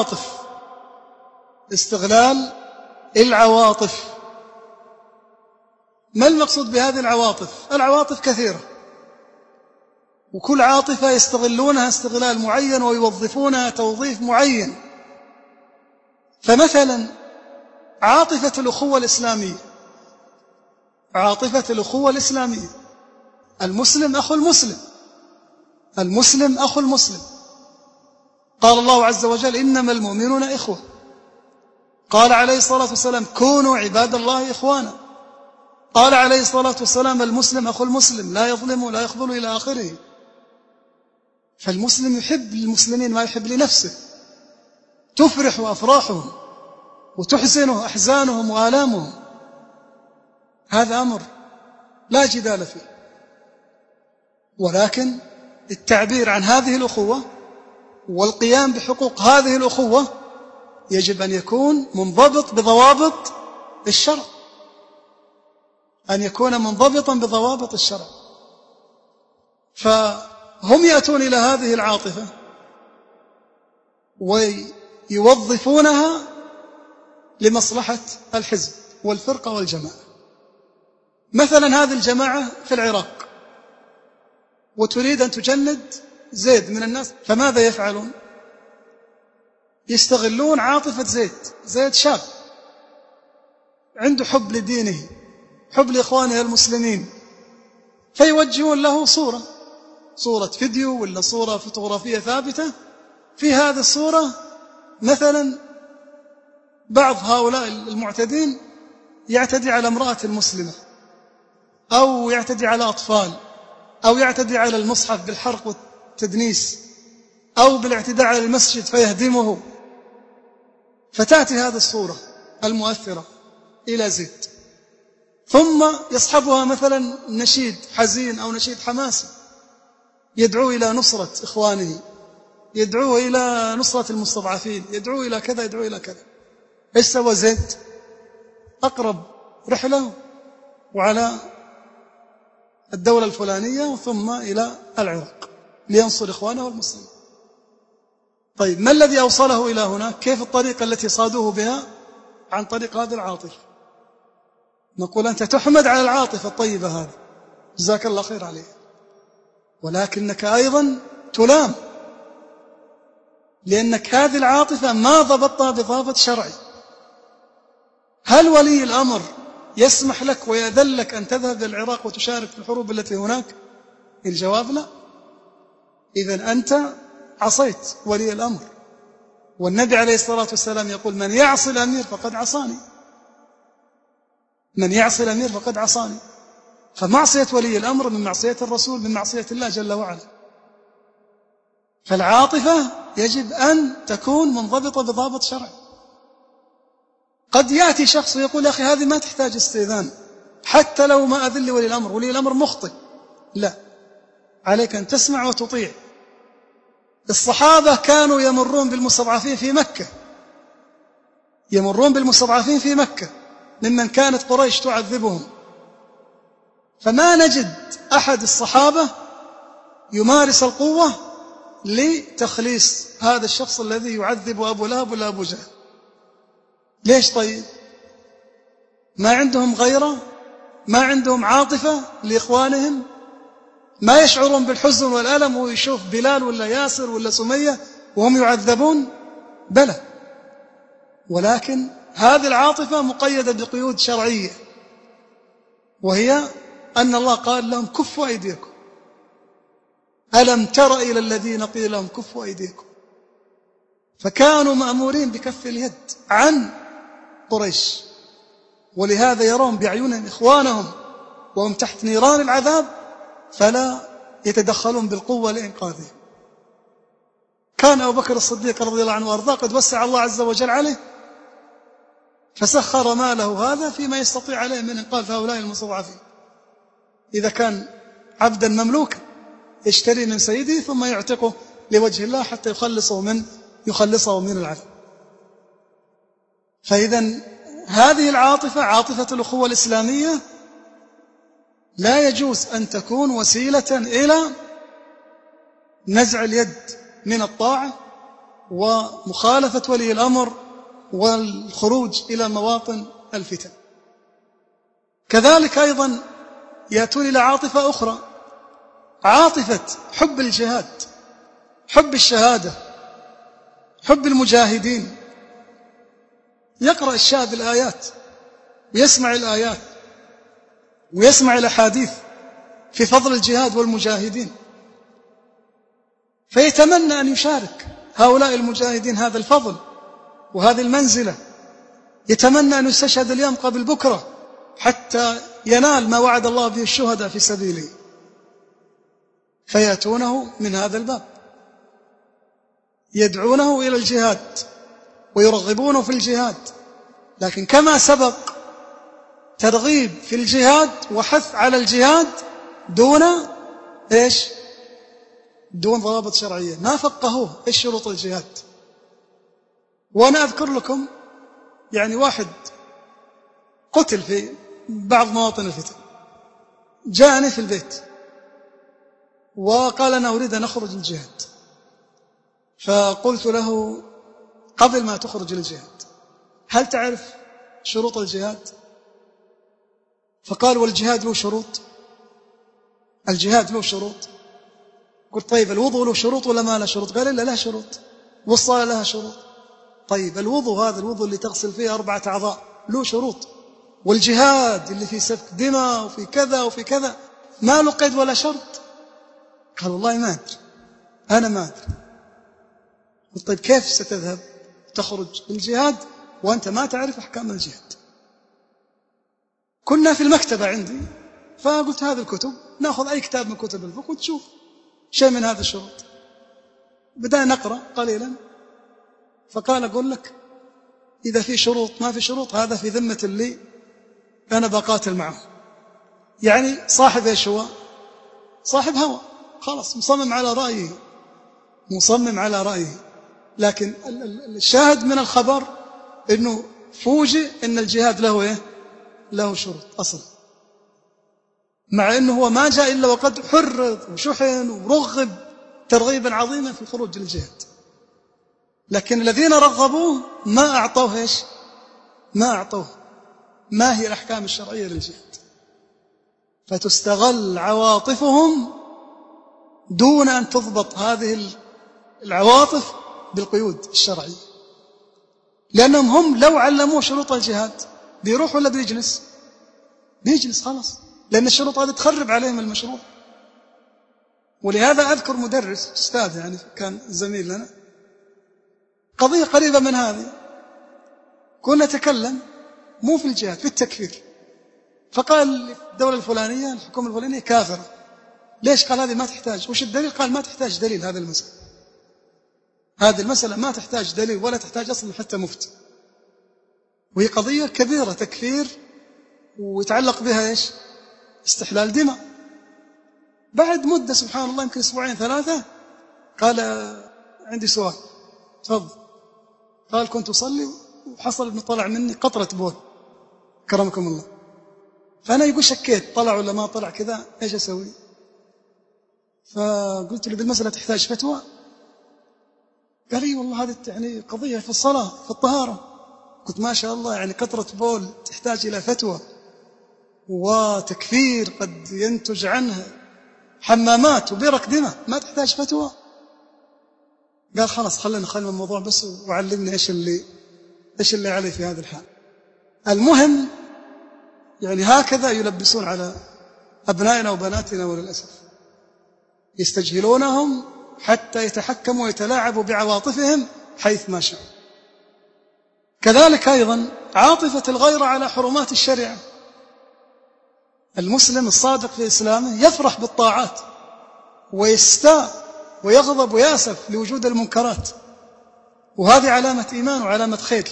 العواطف. ما المقصود بهذه العواطف؟ العواطف كثيرة، وكل عاطفة يستغلونها استغلال معين ويوظفونها توظيف معين. فمثلا عاطفة الأخوة الإسلامية، المسلم أخو المسلم. قال الله عز وجل: إنما المؤمنون إخوة. قال عليه الصلاة والسلام: كونوا عباد الله إخوانا. قال عليه الصلاة والسلام: المسلم أخو المسلم، لا يظلم ولا يخذل، إلى آخره. فالمسلم يحب للمسلمين ما يحب لنفسه، تفرح أفراحهم وتحزنه أحزانهم وآلامهم. هذا أمر لا جدال فيه، ولكن التعبير عن هذه الأخوة والقيام بحقوق هذه الأخوة يجب أن يكون منضبط بضوابط الشرع، فهم يأتون إلى هذه العاطفة ويوظفونها لمصلحة الحزب والفرقة والجماعة. مثلا هذه الجماعة في العراق وتريد أن تجند زيد من الناس، فماذا يفعلون؟ يستغلون عاطفة زيد شاب عنده حب لدينه، حب لإخوانه المسلمين، فيوجهون له صورة فيديو ولا صورة فوتوغرافية ثابتة. في هذه الصورة مثلا بعض هؤلاء المعتدين يعتدي على امرأة مسلمة، أو يعتدي على أطفال، أو يعتدي على المصحف بالحرق والتدنيس، أو بالاعتداء على المسجد فيهدمه. فتأتي هذه الصورة المؤثرة إلى زيد، ثم يصحبها مثلا نشيد حزين أو نشيد حماسي يدعو إلى نصرة إخوانه، يدعو إلى نصرة المستضعفين، يدعو إلى كذا، يدعو إلى كذا. إيش سوى زيد؟ أقرب رحلة وعلى الدولة الفلانية ثم إلى العراق لينصر إخوانه المسلمين. طيب، ما الذي أوصله إلى هناك؟ كيف الطريقة التي صادوه بها؟ عن طريق هذه العاطفة. نقول أنت تحمد على العاطفة الطيبة هذه، جزاك الله خير عليها، ولكنك أيضا تلام، لأنك هذه العاطفة ما ضبطتها بضابط شرعي. هل ولي الأمر يسمح لك ويذلك أن تذهب للعراق وتشارك في الحروب التي هناك؟ الجواب لا. إذن أنت عصيت ولي الأمر، والنبي عليه الصلاة والسلام يقول: من يعصي الأمير فقد عصاني، من يعصي الأمير فقد عصاني. فمعصية ولي الأمر من معصية الرسول، من معصية الله جل وعلا. فالعاطفة يجب أن تكون منضبطة بضابط شرعي. قد يأتي شخص ويقول: يا أخي هذه ما تحتاج استئذان، حتى لو ما أذل ولي الأمر، ولي الأمر مخطئ. لا، عليك أن تسمع وتطيع. الصحابة كانوا يمرون بالمستضعفين في مكة، ممن كانت قريش تعذبهم، فما نجد أحد الصحابة يمارس القوة لتخليص هذا الشخص الذي يعذب أبو لهب ولا أبو جهل. ليش؟ طيب، ما عندهم غيرة، ما عندهم عاطفة لإخوانهم، ما يشعرون بالحزن والألم ويشوف بلال ولا ياسر ولا سمية وهم يعذبون؟ بلى، ولكن هذه العاطفة مقيدة بقيود شرعية، وهي أن الله قال لهم: كفوا أيديكم. ألم تر إلى الذين قيل لهم كفوا أيديكم؟ فكانوا مأمورين بكف اليد عن قريش، ولهذا يرون بأعينهم إخوانهم وهم تحت نيران العذاب فلا يتدخلون بالقوة لإنقاذهم. كان أبو بكر الصديق رضي الله عنه وأرضاه قد وسع الله عز وجل عليه فسخر ماله هذا فيما يستطيع عليه من إنقاذ هؤلاء المستضعفين. إذا كان عبدا مملوكا يشتري من سيده ثم يعتقه لوجه الله حتى يخلصه من العذاب. فإذا هذه العاطفة، عاطفة الأخوة الإسلامية، لا يجوز أن تكون وسيلة إلى نزع اليد من الطاعة ومخالفة ولي الأمر والخروج إلى مواطن الفتن. كذلك أيضا يأتون إلى عاطفة أخرى، عاطفة حب الجهاد، حب الشهادة، حب المجاهدين. يقرأ الشاب الآيات ويسمع الآيات ويسمع الأحاديث في فضل الجهاد والمجاهدين، فيتمنى أن يشارك هؤلاء المجاهدين هذا الفضل وهذه المنزلة، يتمنى أن يستشهد اليوم قبل بكرة حتى ينال ما وعد الله به الشهداء في سبيله، فيأتونه من هذا الباب، يدعونه إلى الجهاد ويرغبونه في الجهاد، لكن كما سبق ترغيب في الجهاد وحث على الجهاد دون إيش؟ دون ضوابط شرعية، ما فقهوه إيش شروط الجهاد. وأنا أذكر لكم يعني واحد قتل في بعض مواطن الفتن، جاءني في البيت وقال أنا أريد أن أخرج للجهاد، فقلت له قبل ما تخرج للجهاد هل تعرف شروط الجهاد؟ فقال والجهاد له شروط؟ الجهاد له شروط؟ قلت طيب الوضوء له شروط ولا ما له شروط؟ قال لا شروط. والصلاة لها شروط. طيب الوضوء، هذا الوضوء اللي تغسل فيه 4 أعضاء له شروط، والجهاد اللي فيه سفك دماء وفي كذا وفي كذا ما له قيد ولا شرط؟ قال والله ما أدري، أنا ما أدري. قلت طيب كيف ستذهب تخرج للجهاد وأنت ما تعرف أحكام الجهاد؟ كنا في المكتبة عندي فقلت هذه الكتب نأخذ أي كتاب من كتب الفقه وتشوف شيء من هذه الشروط. بدأنا نقرأ قليلا فقال أقول لك إذا في شروط ما في شروط هذا في ذمة اللي أنا بقاتل معه. يعني صاحب إيش هو؟ صاحب هوى، خلاص مصمم على رأيه. لكن الشاهد من الخبر إنه فوجئ إن الجهاد له إيه؟ له شروط أصلا، مع إنه هو ما جاء إلا وقد حرض وشحن ورغب ترغيبا عظيما في الخروج للجهاد، لكن الذين رغبوه ما أعطوه إيش؟ ما أعطوه ما هي الأحكام الشرعية للجهاد، فتستغل عواطفهم دون أن تضبط هذه العواطف بالقيود الشرعية. لأنهم هم لو علموه شروط الجهاد بيروح ولا بيجلس خلاص، لأن الشروط هذه تخرب عليهم المشروع. ولهذا أذكر مدرس أستاذ يعني كان زميل لنا قضية قريبة من هذه، كنا نتكلم مو في الجهاد في التكفير، فقال الدولة الفلانية الحكومة الفلانية كافرة. ليش؟ قال هذه ما تحتاج. وش الدليل؟ قال ما تحتاج دليل، هذه المسألة ما تحتاج دليل ولا تحتاج أصلا حتى مفتي، وهي قضية كبيرة تكفير ويتعلق بها إيش؟ استحلال دماء. بعد مدة سبحان الله يمكن 2-3 قال عندي سؤال. تفضل. قال كنت أصلي وحصل إنه طلع مني قطرة بول كرمكم الله، فأنا يقول شكيت طلع ولا ما طلع كذا إيش أسوي؟ فقلت له بالمسألة تحتاج فتوى؟ قال لي والله هذه يعني قضية في الصلاة في الطهارة. قلت ما شاء الله، يعني قطرة بول تحتاج إلى فتوى وتكفير قد ينتج عنها حمامات وبرك دماء، ما تحتاج فتوى؟ قال خلاص خلينا نخلي الموضوع بس وعلمني إيش اللي عليه في هذا الحال. المهم يعني هكذا يلبسون على أبنائنا وبناتنا، وللأسف يستجهلونهم حتى يتحكموا ويتلاعبوا بعواطفهم حيث ما شاء. كذلك أيضا عاطفة الغيرة على حرمات الشريعة. المسلم الصادق في إسلامه يفرح بالطاعات ويستاء ويغضب ويأسف لوجود المنكرات، وهذه علامة إيمان وعلامة خير،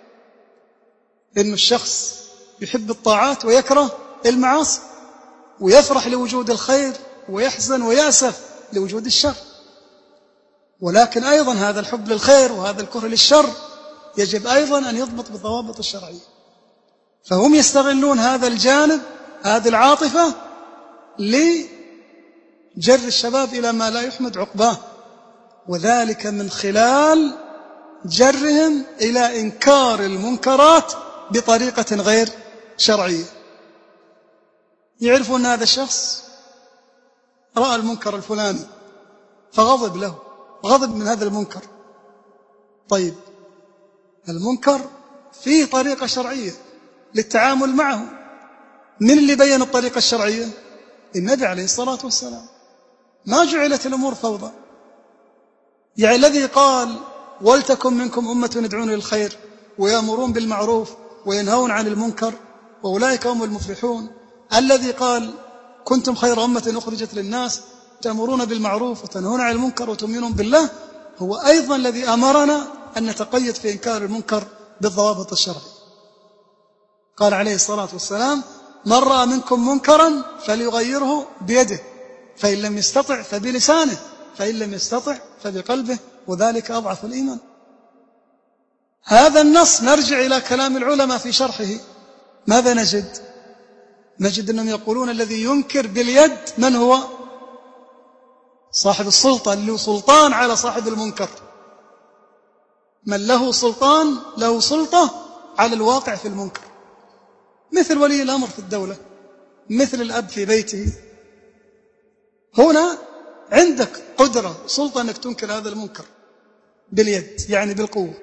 إن الشخص يحب الطاعات ويكره المعاصي، ويفرح لوجود الخير ويحزن ويأسف لوجود الشر. ولكن أيضا هذا الحب للخير وهذا الكره للشر يجب أيضا أن يضبط بالضوابط الشرعية. فهم يستغلون هذا الجانب، هذه العاطفة، لجر الشباب إلى ما لا يحمد عقباه، وذلك من خلال جرهم إلى إنكار المنكرات بطريقة غير شرعية. يعرفون أن هذا الشخص رأى المنكر الفلاني فغضب له، غضب من هذا المنكر. طيب، المنكر فيه طريقة شرعية للتعامل معه. من اللي بين الطريقة الشرعية؟ النبي عليه الصلاة والسلام. ما جعلت الأمور فوضى. يعني الذي قال ولتكن منكم أمة يدعون للخير ويأمرون بالمعروف وينهون عن المنكر وأولئك هم المفلحون، الذي قال كنتم خير أمة أخرجت للناس تأمرون بالمعروف وتنهون عن المنكر وتؤمنون بالله، هو أيضا الذي أمرنا أن نتقيد في إنكار المنكر بالضوابط الشرعية. قال عليه الصلاة والسلام: من رأى منكم منكرا فليغيره بيده، فإن لم يستطع فبلسانه، فإن لم يستطع فبقلبه، وذلك أضعف الإيمان. هذا النص نرجع إلى كلام العلماء في شرحه، ماذا نجد؟ نجد أنهم يقولون الذي ينكر باليد من هو؟ صاحب السلطة، اللي له سلطان على صاحب المنكر. من له سلطان له سلطة على الواقع في المنكر، مثل ولي الأمر في الدولة، مثل الأب في بيته. هنا عندك قدرة سلطة أنك تنكر هذا المنكر باليد، يعني بالقوة.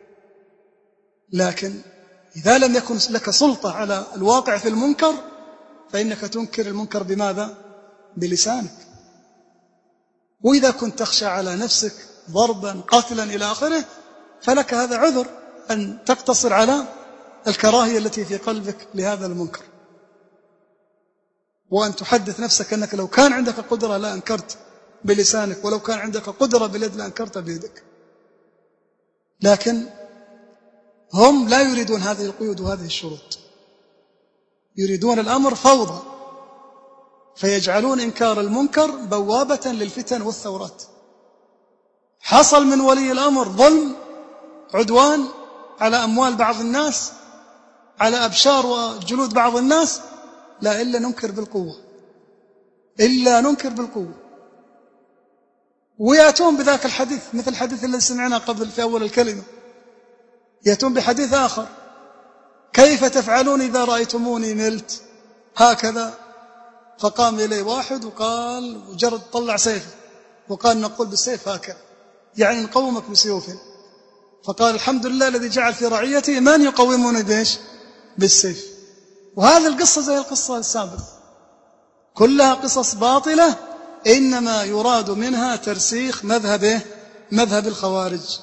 لكن إذا لم يكن لك سلطة على الواقع في المنكر فإنك تنكر المنكر بماذا؟ بلسانك. وإذا كنت تخشى على نفسك ضربا قتلا إلى آخره فلك هذا عذر أن تقتصر على الكراهية التي في قلبك لهذا المنكر، وأن تحدث نفسك أنك لو كان عندك قدرة لا أنكرت بلسانك، ولو كان عندك قدرة باليد لا أنكرت بيدك. لكن هم لا يريدون هذه القيود وهذه الشروط، يريدون الأمر فوضى، فيجعلون إنكار المنكر بوابة للفتن والثورات. حصل من ولي الأمر ظلم، عدوان على أموال بعض الناس، على أبشار وجلود بعض الناس، لا إلا ننكر بالقوة، إلا ننكر بالقوة. ويأتون بذاك الحديث، مثل الحديث الذي سمعنا قبل في أول الكلمة، يأتون بحديث آخر: كيف تفعلون إذا رأيتموني ملت هكذا؟ فقام إليه واحد وقال، وجرد طلع سيفه وقال: نقول بالسيف هكذا، يعني نقومك بسيوفه. فقال: الحمد لله الذي جعل في رعيتي من يقوموني بإيش؟ بالسيف. وهذه القصة زي القصة السابقة، كلها قصص باطلة، إنما يراد منها ترسيخ مذهب الخوارج.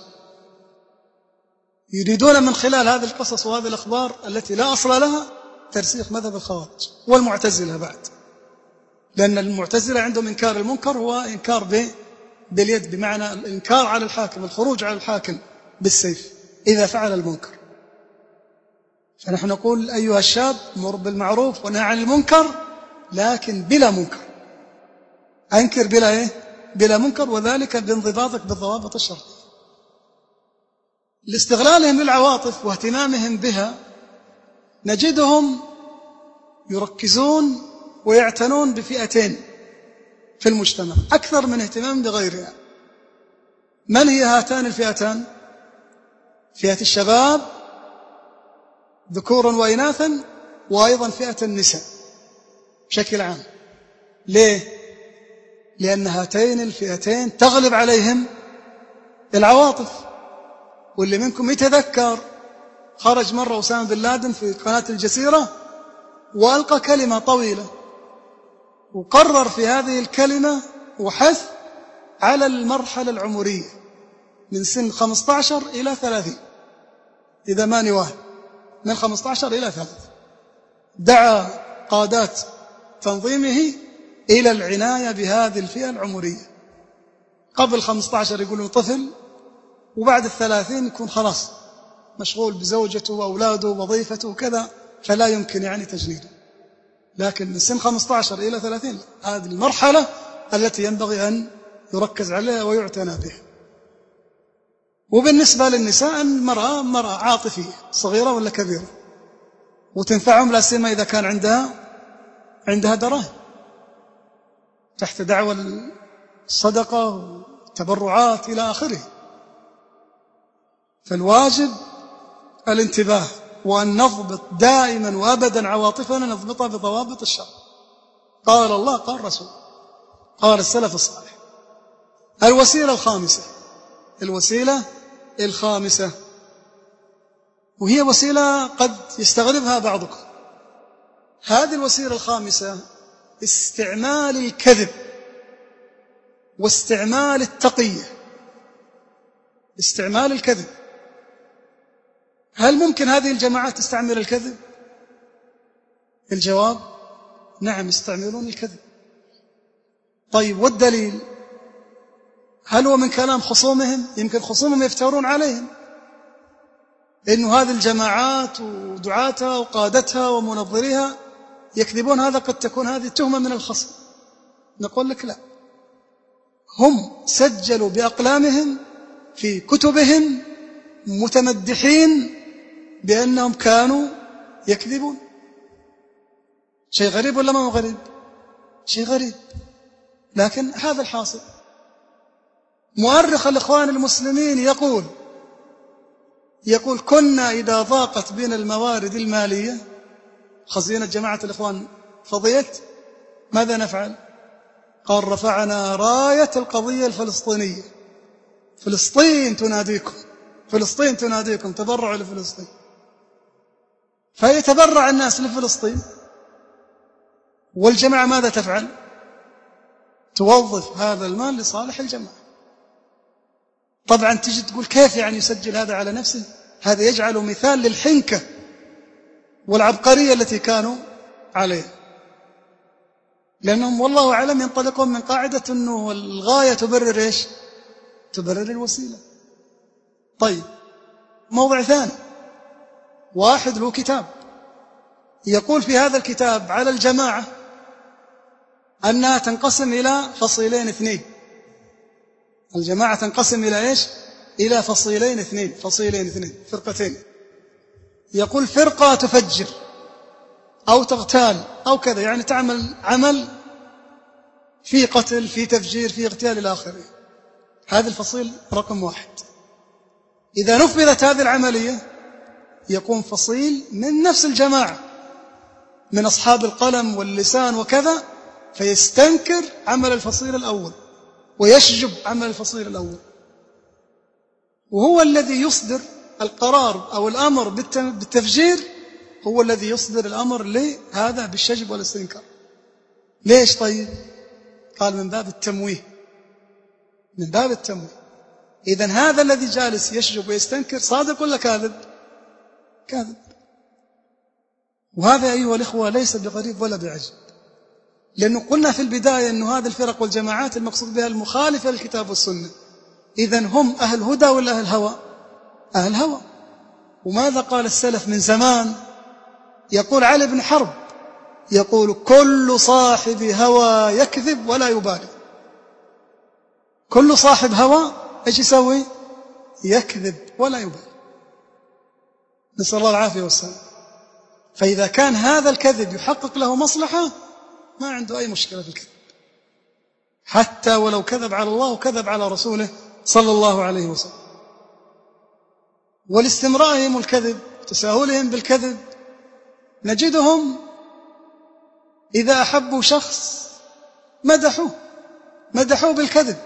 يريدون من خلال هذه القصص وهذه الأخبار التي لا أصل لها ترسيخ مذهب الخوارج والمعتزلة بعد، لأن المعتزلة عندهم إنكار المنكر هو إنكار باليد، بمعنى الإنكار على الحاكم، الخروج على الحاكم بالسيف إذا فعل المنكر. فنحن نقول أيها الشاب: مر بالمعروف ونهى عن المنكر، لكن بلا منكر، أنكر بلا منكر، وذلك بانضباطك بالضوابط الشرعية. لاستغلالهم للعواطف واهتمامهم بها نجدهم يركزون ويعتنون بفئتين في المجتمع أكثر من اهتمام بغيرها. من هي هاتان الفئتان؟ فئة الشباب ذكورا وإناثا، وأيضا فئة النساء بشكل عام. ليه؟ لأن هاتين الفئتين تغلب عليهم العواطف. واللي منكم يتذكر خرج مرة أسامة بن لادن في قناة الجزيرة وألقى كلمة طويلة، وقرر في هذه الكلمة وحث على المرحلة العمرية من سن 15 إلى 30 إذا ما نواه، من 15 إلى 3. دعا قادات تنظيمه إلى العناية بهذه الفئة العمرية. قبل 15 يقولون طفل، وبعد 30 يكون خلاص مشغول بزوجته وأولاده ووظيفته وكذا، فلا يمكن يعني تجنيده. لكن من سن 15 إلى 30 هذه المرحلة التي ينبغي أن يركز عليها ويعتنى بها. وبالنسبة للنساء، المرأة مرأة عاطفية صغيرة ولا كبيرة، وتنفعهم لا سيما إذا كان عندها دراهم تحت دعوى الصدقة والتبرعات إلى آخره. فالواجب الانتباه، وأن نضبط دائما وأبدا عواطفنا، نضبطها بضوابط الشرع. قال الله، قال رسول، قال السلف الصالح. الوسيلة الخامسة، وهي وسيلة قد يستغربها بعضكم. هذه الوسيلة الخامسة استعمال الكذب واستعمال التقية. استعمال الكذب، هل ممكن هذه الجماعات تستعمل الكذب؟ الجواب نعم، يستعملون الكذب. طيب والدليل؟ هل هو من كلام خصومهم؟ يمكن خصومهم يفترون عليهم إنه هذه الجماعات ودعاتها وقادتها ومنظريها يكذبون. هذا قد تكون هذه تهمة من الخصم. نقول لك لا، هم سجلوا بأقلامهم في كتبهم متمدحين بأنهم كانوا يكذبون. شيء غريب ولا ما هو غريب؟ شيء غريب، لكن هذا الحاصل. مؤرخ الإخوان المسلمين يقول كنا إذا ضاقت بنا الموارد المالية، خزينة جماعة الإخوان فضيت، ماذا نفعل؟ قال رفعنا راية القضية الفلسطينية. فلسطين تناديكم تبرعوا لفلسطين. فيتبرع الناس لفلسطين، والجماعة ماذا تفعل؟ توظف هذا المال لصالح الجماعة. طبعا تجي تقول كيف يعني يسجل هذا على نفسه؟ هذا يجعله مثال للحنكة والعبقرية التي كانوا عليها، لأنهم والله أعلم ينطلقون من قاعدة أنه الغاية تبرر إيش؟ تبرر الوسيلة. طيب، موضع ثاني، واحد له كتاب يقول في هذا الكتاب على الجماعة أنها تنقسم إلى فصيلين اثنين. الجماعة تنقسم إلى إيش؟ إلى فصيلين اثنين، فرقتين. يقول فرقة تفجر أو تغتال أو كذا، يعني تعمل عمل في قتل، في تفجير، في اغتيال إلى آخره. هذا الفصيل رقم 1. إذا نفذت هذه العملية يقوم فصيل من نفس الجماعة من أصحاب القلم واللسان وكذا، فيستنكر عمل الفصيل الأول ويشجب عمل الفصيل الأول، وهو الذي يصدر القرار أو الأمر بالتفجير، هو الذي يصدر الأمر لهذا بالشجب والاستنكار. ليش طيب؟ قال من باب التمويه. إذن هذا الذي جالس يشجب ويستنكر صادق ولا كاذب؟ كاذب. وهذا أيها الإخوة ليس بغريب ولا بعجب، لأنه قلنا في البداية أن هذه الفرق والجماعات المقصود بها المخالفة للكتاب والسنة. إذن هم أهل هدى ولا أهل هوى؟ أهل هوى. وماذا قال السلف من زمان؟ يقول علي بن حرب، يقول كل صاحب هوى يكذب ولا يبالي. كل صاحب هوى إيش يسوي؟ يكذب ولا يبالي. نسأل الله العافية والسلام. فإذا كان هذا الكذب يحقق له مصلحة ما عنده أي مشكلة في الكذب، حتى ولو كذب على الله وكذب على رسوله صلى الله عليه وسلم. ولاستمرارهم الكذب، تساهلهم بالكذب، نجدهم إذا أحبوا شخص مدحوه بالكذب.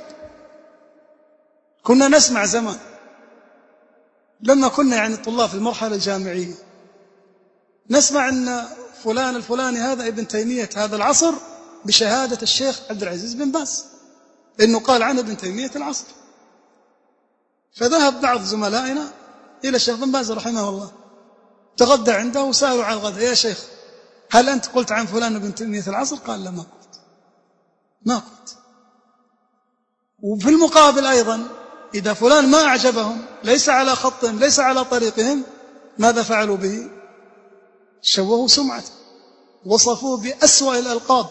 كنا نسمع زمان لما كنا يعني الطلاب في المرحلة الجامعية، نسمع أن فلان الفلاني هذا ابن تيمية هذا العصر بشهادة الشيخ عبد العزيز بن باز إنه قال عنه ابن تيمية العصر. فذهب بعض زملائنا إلى الشيخ بن باز رحمه الله تغدى عنده وسألوا عن الغداء: يا شيخ هل أنت قلت عن فلان ابن تيمية العصر؟ قال: لا، ما قلت. وفي المقابل أيضا إذا فلان ما أعجبهم، ليس على خطهم، ليس على طريقهم، ماذا فعلوا به؟ شوهوا سمعته، وصفوه بأسوأ الألقاب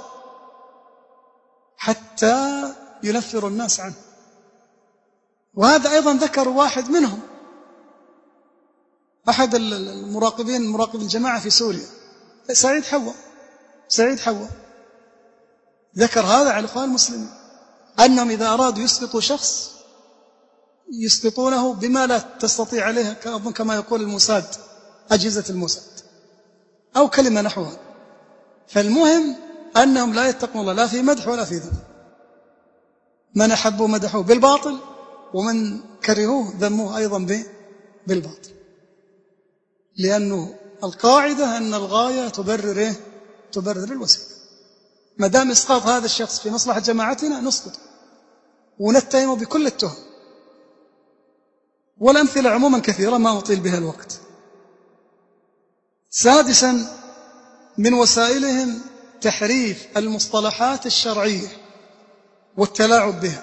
حتى ينفروا الناس عنه. وهذا أيضا ذكر واحد منهم، أحد المراقبين، مراقب الجماعة في سوريا، سعيد حوا، ذكر هذا على الإخوان المسلمين، أنهم إذا أرادوا يسقطوا شخص يسقطونه بما لا تستطيع عليه، كما يقول الموساد، أجهزة الموساد، أو كلمة نحوها. فالمهم أنهم لا يتقون الله لا في مدح ولا في ذم. من أحبوا مدحوه بالباطل، ومن كرهوه ذموه أيضا بالباطل، لأنه القاعدة أن الغاية تبرر الوسيلة. ما دام إسقاط هذا الشخص في مصلحة جماعتنا نسقطه ونتهمه بكل التهم، والأمثلة عموما كثيرة ما أطيل بها الوقت. سادسا من وسائلهم تحريف المصطلحات الشرعية والتلاعب بها.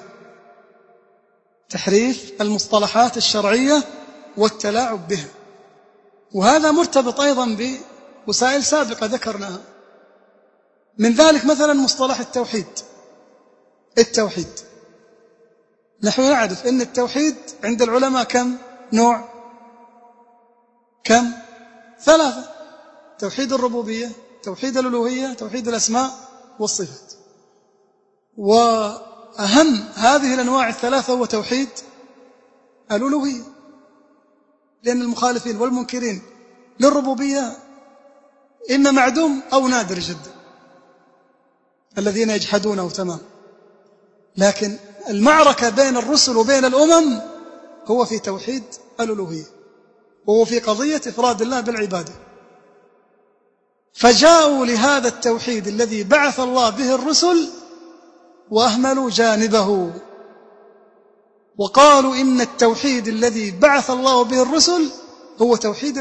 تحريف المصطلحات الشرعية والتلاعب بها، وهذا مرتبط أيضا بوسائل سابقة ذكرناها. من ذلك مثلا مصطلح التوحيد. نحن نعرف أن التوحيد عند العلماء كم نوع؟ 3: توحيد الربوبية، توحيد الألوهية، توحيد الأسماء والصفات. وأهم هذه الأنواع 3 هو توحيد الألوهية، لأن المخالفين والمنكرين للربوبية إما معدوم أو نادر جدا، الذين يجحدونه تمام. لكن المعركة بين الرسل وبين الأمم هو في توحيد الألوهية، وهو في قضية إفراد الله بالعبادة. فجاءوا لهذا التوحيد الذي بعث الله به الرسل وأهملوا جانبه، وقالوا إن التوحيد الذي بعث الله به الرسل هو توحيد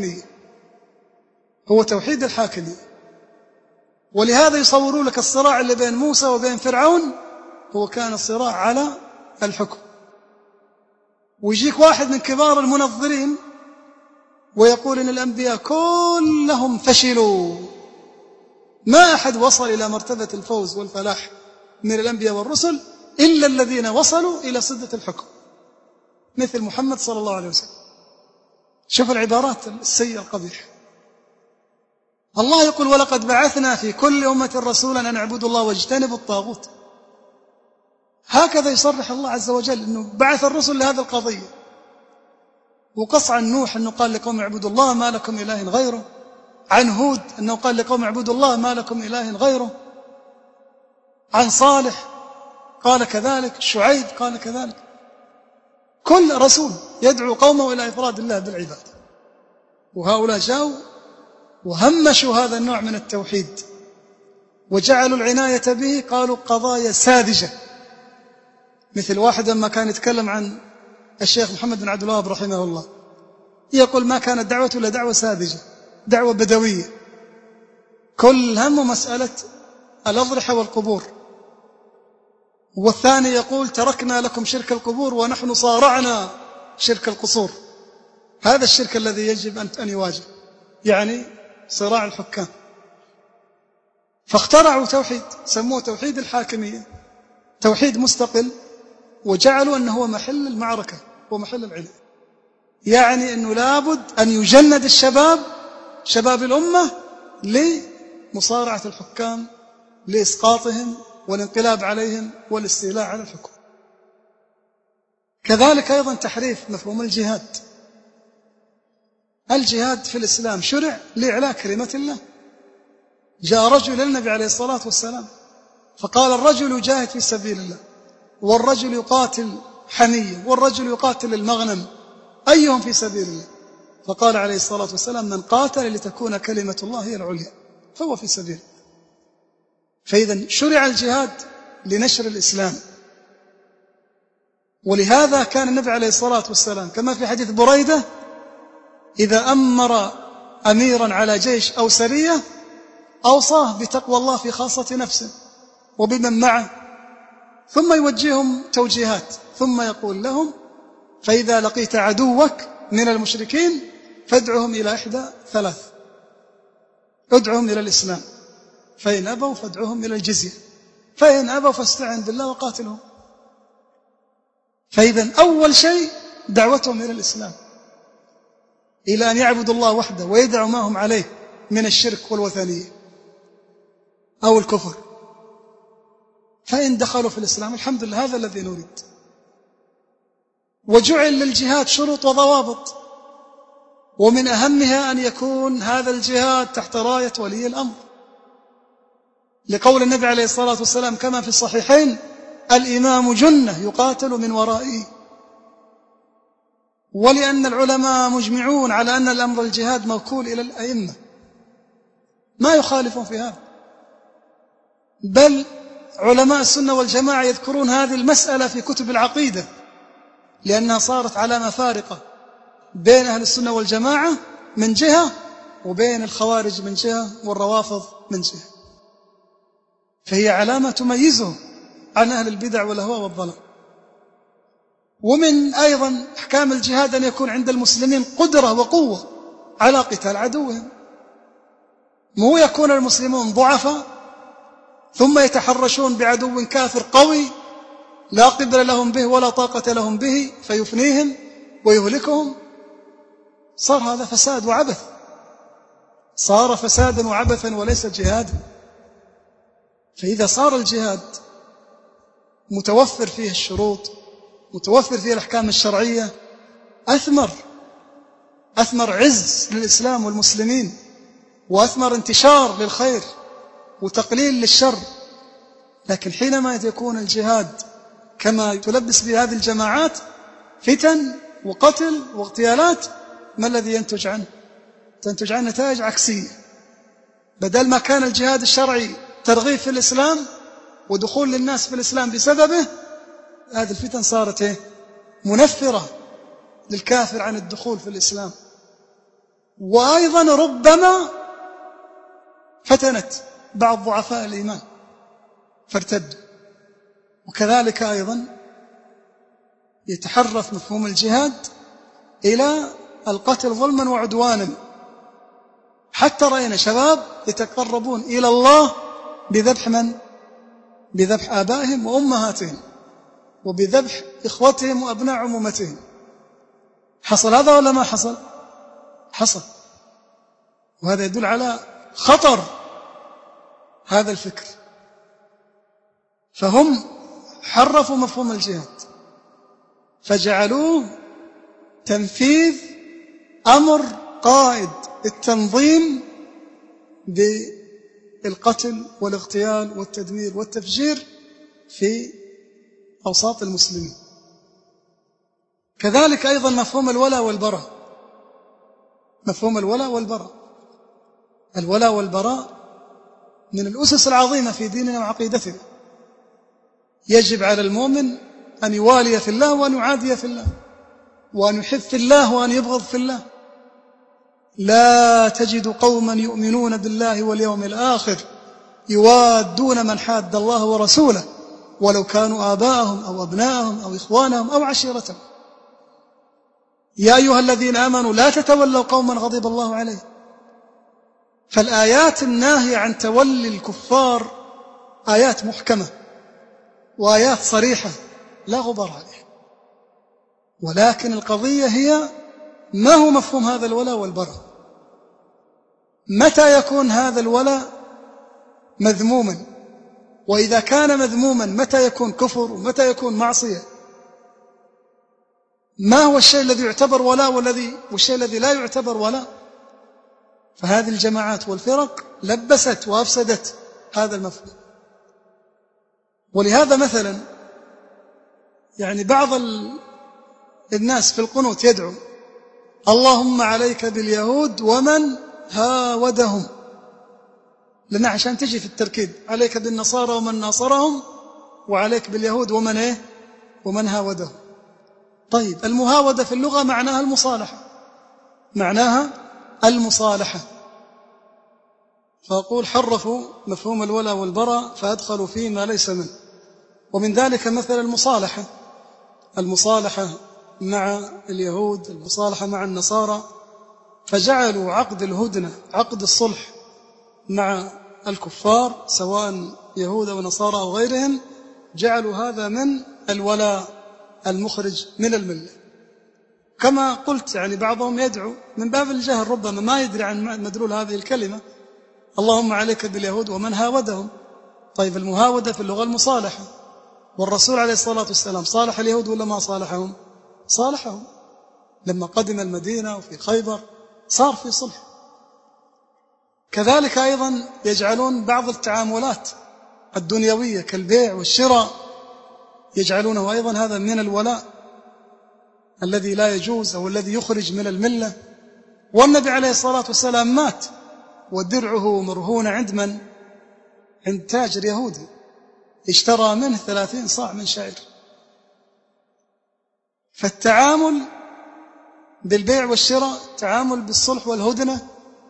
الحاكمية. ولهذا يصوروا لك الصراع اللي بين موسى وبين فرعون هو كان صراع على الحكم. ويجيك واحد من كبار المنظرين ويقول إن الأنبياء كلهم فشلوا، ما أحد وصل إلى مرتبة الفوز والفلاح من الأنبياء والرسل إلا الذين وصلوا إلى سدة الحكم، مثل محمد صلى الله عليه وسلم. شوف العبارات السيئة القبيحة. الله يقول: ولقد بعثنا في كل أمة رسولا أن اعبدوا الله واجتنبوا الطاغوت. هكذا يصرح الله عز وجل أنه بعث الرسل لهذه القضية. وقص عن نوح أنه قال لقوم اعبدوا الله ما لكم إله غيره، عن هود أنه قال لقوم اعبدوا الله ما لكم إله غيره، عن صالح قال كذلك، شعيب قال كذلك. كل رسول يدعو قومه إلى إفراد الله بالعبادة. وهؤلاء جاءوا وهمشوا هذا النوع من التوحيد وجعلوا العناية به، قالوا قضايا ساذجة. مثل واحد لما كان يتكلم عن الشيخ محمد بن عبد الوهاب رحمه الله، يقول: ما كانت دعوة إلا دعوة ساذجة، دعوة بدوية، كل هم مسألة الأضرحة والقبور. والثاني يقول: تركنا لكم شرك القبور ونحن صارعنا شرك القصور. هذا الشرك الذي يجب أن يواجه، يعني صراع الحكام. فاخترعوا توحيد سموه توحيد الحاكمية، توحيد مستقل، وجعلوا أنه هو محل المعركة ومحل العناية. يعني أنه لابد أن يجند شباب الأمة لمصارعة الحكام، لإسقاطهم والانقلاب عليهم والاستيلاء على الحكم. كذلك أيضا تحريف مفهوم الجهاد. الجهاد في الإسلام شرع لإعلاء كلمة الله. جاء رجل إلى النبي عليه الصلاة والسلام فقال: الرجل يجاهد في سبيل الله، والرجل يقاتل حمية، والرجل يقاتل المغنم، أيهم في سبيل الله؟ فقال عليه الصلاة والسلام: من قاتل لتكون كلمة الله هي العليا فهو في سبيل. فإذا شرع الجهاد لنشر الإسلام. ولهذا كان النبي عليه الصلاة والسلام كما في حديث بريدة: إذا أمر أميرا على جيش أو سرية أوصاه بتقوى الله في خاصة نفسه وبمن معه، ثم يوجههم توجيهات، ثم يقول لهم: فإذا لقيت عدوك من المشركين فادعهم إلى إحدى ثلاث: ادعهم إلى الإسلام، فإن أبوا فادعهم إلى الجزية، فإن أبوا فاستعن بالله وقاتلهم. فإذا أول شيء دعوتهم إلى الإسلام، إلى أن يعبدوا الله وحده ويدعوا ما هم عليه من الشرك والوثنية أو الكفر. فإن دخلوا في الإسلام الحمد لله، هذا الذي نريد. وجعل للجهاد شروط وضوابط، ومن أهمها أن يكون هذا الجهاد تحت راية ولي الأمر، لقول النبي عليه الصلاة والسلام كما في الصحيحين: الإمام جنة يقاتل من ورائه. ولأن العلماء مجمعون على أن الأمر الجهاد موكول إلى الأئمة، ما يخالفون في هذا، بل علماء السنة والجماعة يذكرون هذه المسألة في كتب العقيدة، لأنها صارت علامة فارقة بين أهل السنة والجماعة من جهة، وبين الخوارج من جهة، والروافض من جهة، فهي علامة تميزه عن أهل البدع والأهواء والضلال. ومن أيضا أحكام الجهاد أن يكون عند المسلمين قدرة وقوة على قتال عدوهم، مو يكون المسلمون ضعفاء ثم يتحرشون بعدو كافر قوي لا قدر لهم به ولا طاقة لهم به فيفنيهم ويهلكهم. صار هذا فساد وعبث، صار فسادا وعبثا وليس جهادا. فإذا صار الجهاد متوفر فيه الشروط، متوفر فيه الأحكام الشرعية، أثمر عز للإسلام والمسلمين، وأثمر انتشار للخير وتقليل للشر. لكن حينما يكون الجهاد كما تلبس به هذه الجماعات فتن وقتل واغتيالات، ما الذي ينتج عنه؟ تنتج عنه نتائج عكسية. بدل ما كان الجهاد الشرعي ترغيب في الإسلام ودخول للناس في الإسلام بسببه، هذه الفتن صارت منفرة للكافر عن الدخول في الإسلام، وأيضا ربما فتنت بعض ضعفاء الإيمان فارتدوا. وكذلك أيضا يتحرف مفهوم الجهاد إلى القتل ظلما وعدوانا، حتى رأينا شباب يتقربون إلى الله بذبح من؟ بذبح آبائهم وأمهاتهم، وبذبح إخوتهم وأبناء عمومتهم. حصل هذا ولا ما حصل؟ حصل. وهذا يدل على خطر هذا الفكر. فهم حرفوا مفهوم الجهاد فجعلوه تنفيذ أمر قائد التنظيم بالقتل والاغتيال والتدمير والتفجير في أوساط المسلمين. كذلك أيضا مفهوم الولاء والبراء، مفهوم الولاء والبراء. الولاء والبراء من الأسس العظيمة في ديننا وعقيدتنا. يجب على المؤمن أن يوالي في الله وأن يعادي في الله، وأن يحب في الله وأن يبغض في الله. لا تجد قوما يؤمنون بالله واليوم الآخر يوادون من حاد الله ورسوله ولو كانوا آباءهم أو أبناءهم أو إخوانهم أو عشيرتهم. يا أيها الذين آمنوا لا تتولوا قوما غضب الله عليهم. فالآيات الناهية عن تولي الكفار آيات محكمة وآيات صريحة لا غبار عليها، ولكن القضية هي ما هو مفهوم هذا الولاء والبراء؟ متى يكون هذا الولاء مذموما؟ وإذا كان مذموما متى يكون كفر ومتى يكون معصية؟ ما هو الشيء الذي يعتبر ولاء والشيء الذي لا يعتبر ولاء؟ فهذه الجماعات والفرق لبست وأفسدت هذا المفهوم. ولهذا مثلا بعض الناس في القنوت يدعو: اللهم عليك باليهود ومن هاودهم، لأنها عشان تجي في التركيب: عليك بالنصارى ومن ناصرهم، وعليك باليهود ومن هاودهم. طيب، المهاودة في اللغة معناها المصالحة، معناها المصالحة. فأقول حرفوا مفهوم الولاء والبراء فأدخلوا فيه ما ليس منه. ومن ذلك مثل المصالحة مع اليهود، المصالحة مع النصارى، فجعلوا عقد الهدنة، عقد الصلح مع الكفار سواء يهود أو نصارى أو غيرهم، جعلوا هذا من الولاء المخرج من الملة. كما قلت يعني بعضهم يدعو من باب الجهل، ربما ما يدري عن مدلول هذه الكلمة، اللهم عليك باليهود ومن هاودهم. طيب المهاودة في اللغة المصالحة، والرسول عليه الصلاة والسلام صالح اليهود ولا ما صالحهم؟ صالحهم لما قدم المدينة وفي خيبر صار في صلح. كذلك أيضا يجعلون بعض التعاملات الدنيوية كالبيع والشراء يجعلونه أيضا هذا من الولاء الذي لا يجوز أو الذي يخرج من الملة. والنبي عليه الصلاة والسلام مات ودرعه مرهون عند من؟ عند تاجر يهودي اشترى منه 30 صاع من شعير. فالتعامل بالبيع والشراء، تعامل بالصلح والهدنة،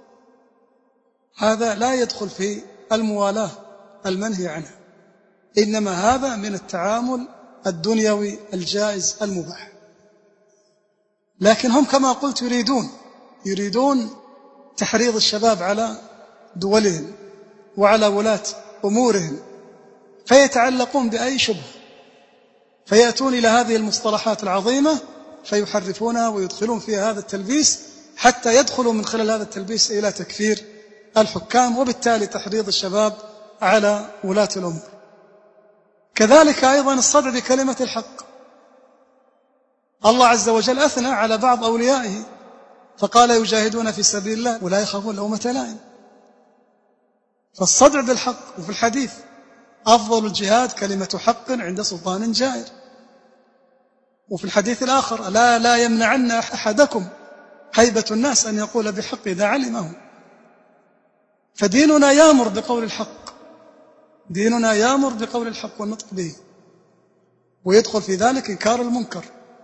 هذا لا يدخل في الموالاة المنهي عنها، إنما هذا من التعامل الدنيوي الجائز المباح. لكن هم كما قلت يريدون تحريض الشباب على دولهم وعلى ولاة أمورهم، فيتعلقون بأي شبهة، فيأتون إلى هذه المصطلحات العظيمة فيحرفونها ويدخلون فيها هذا التلبيس، حتى يدخلوا من خلال هذا التلبيس إلى تكفير الحكام، وبالتالي تحريض الشباب على ولاة الأمور. كذلك أيضا الصدع بكلمة الحق. الله عز وجل أثنى على بعض أوليائه فقال يجاهدون في سبيل الله ولا يخافون لومة لائم. فالصدع بالحق. وفي الحديث أفضل الجهاد كلمة حق عند سلطان جائر. وفي الحديث الآخر لا يمنعن أحدكم هيبة الناس أن يقول بحق إذا علمه. فديننا يأمر بقول الحق، ديننا يأمر بقول الحق والنطق به، ويدخل في ذلك إنكار المنكر.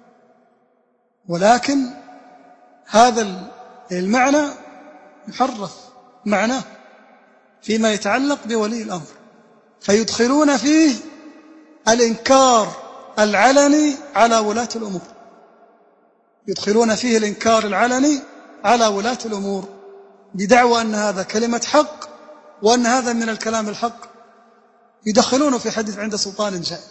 ولكن هذا المعنى يحرف معناه فيما يتعلق بولي الأمر، فيدخلون فيه الإنكار العلني على ولاة الأمور، يدخلون فيه الإنكار العلني على ولاة الأمور بدعوى أن هذا كلمة حق وأن هذا من الكلام الحق، يدخلونه في حديث عند سلطان جائر.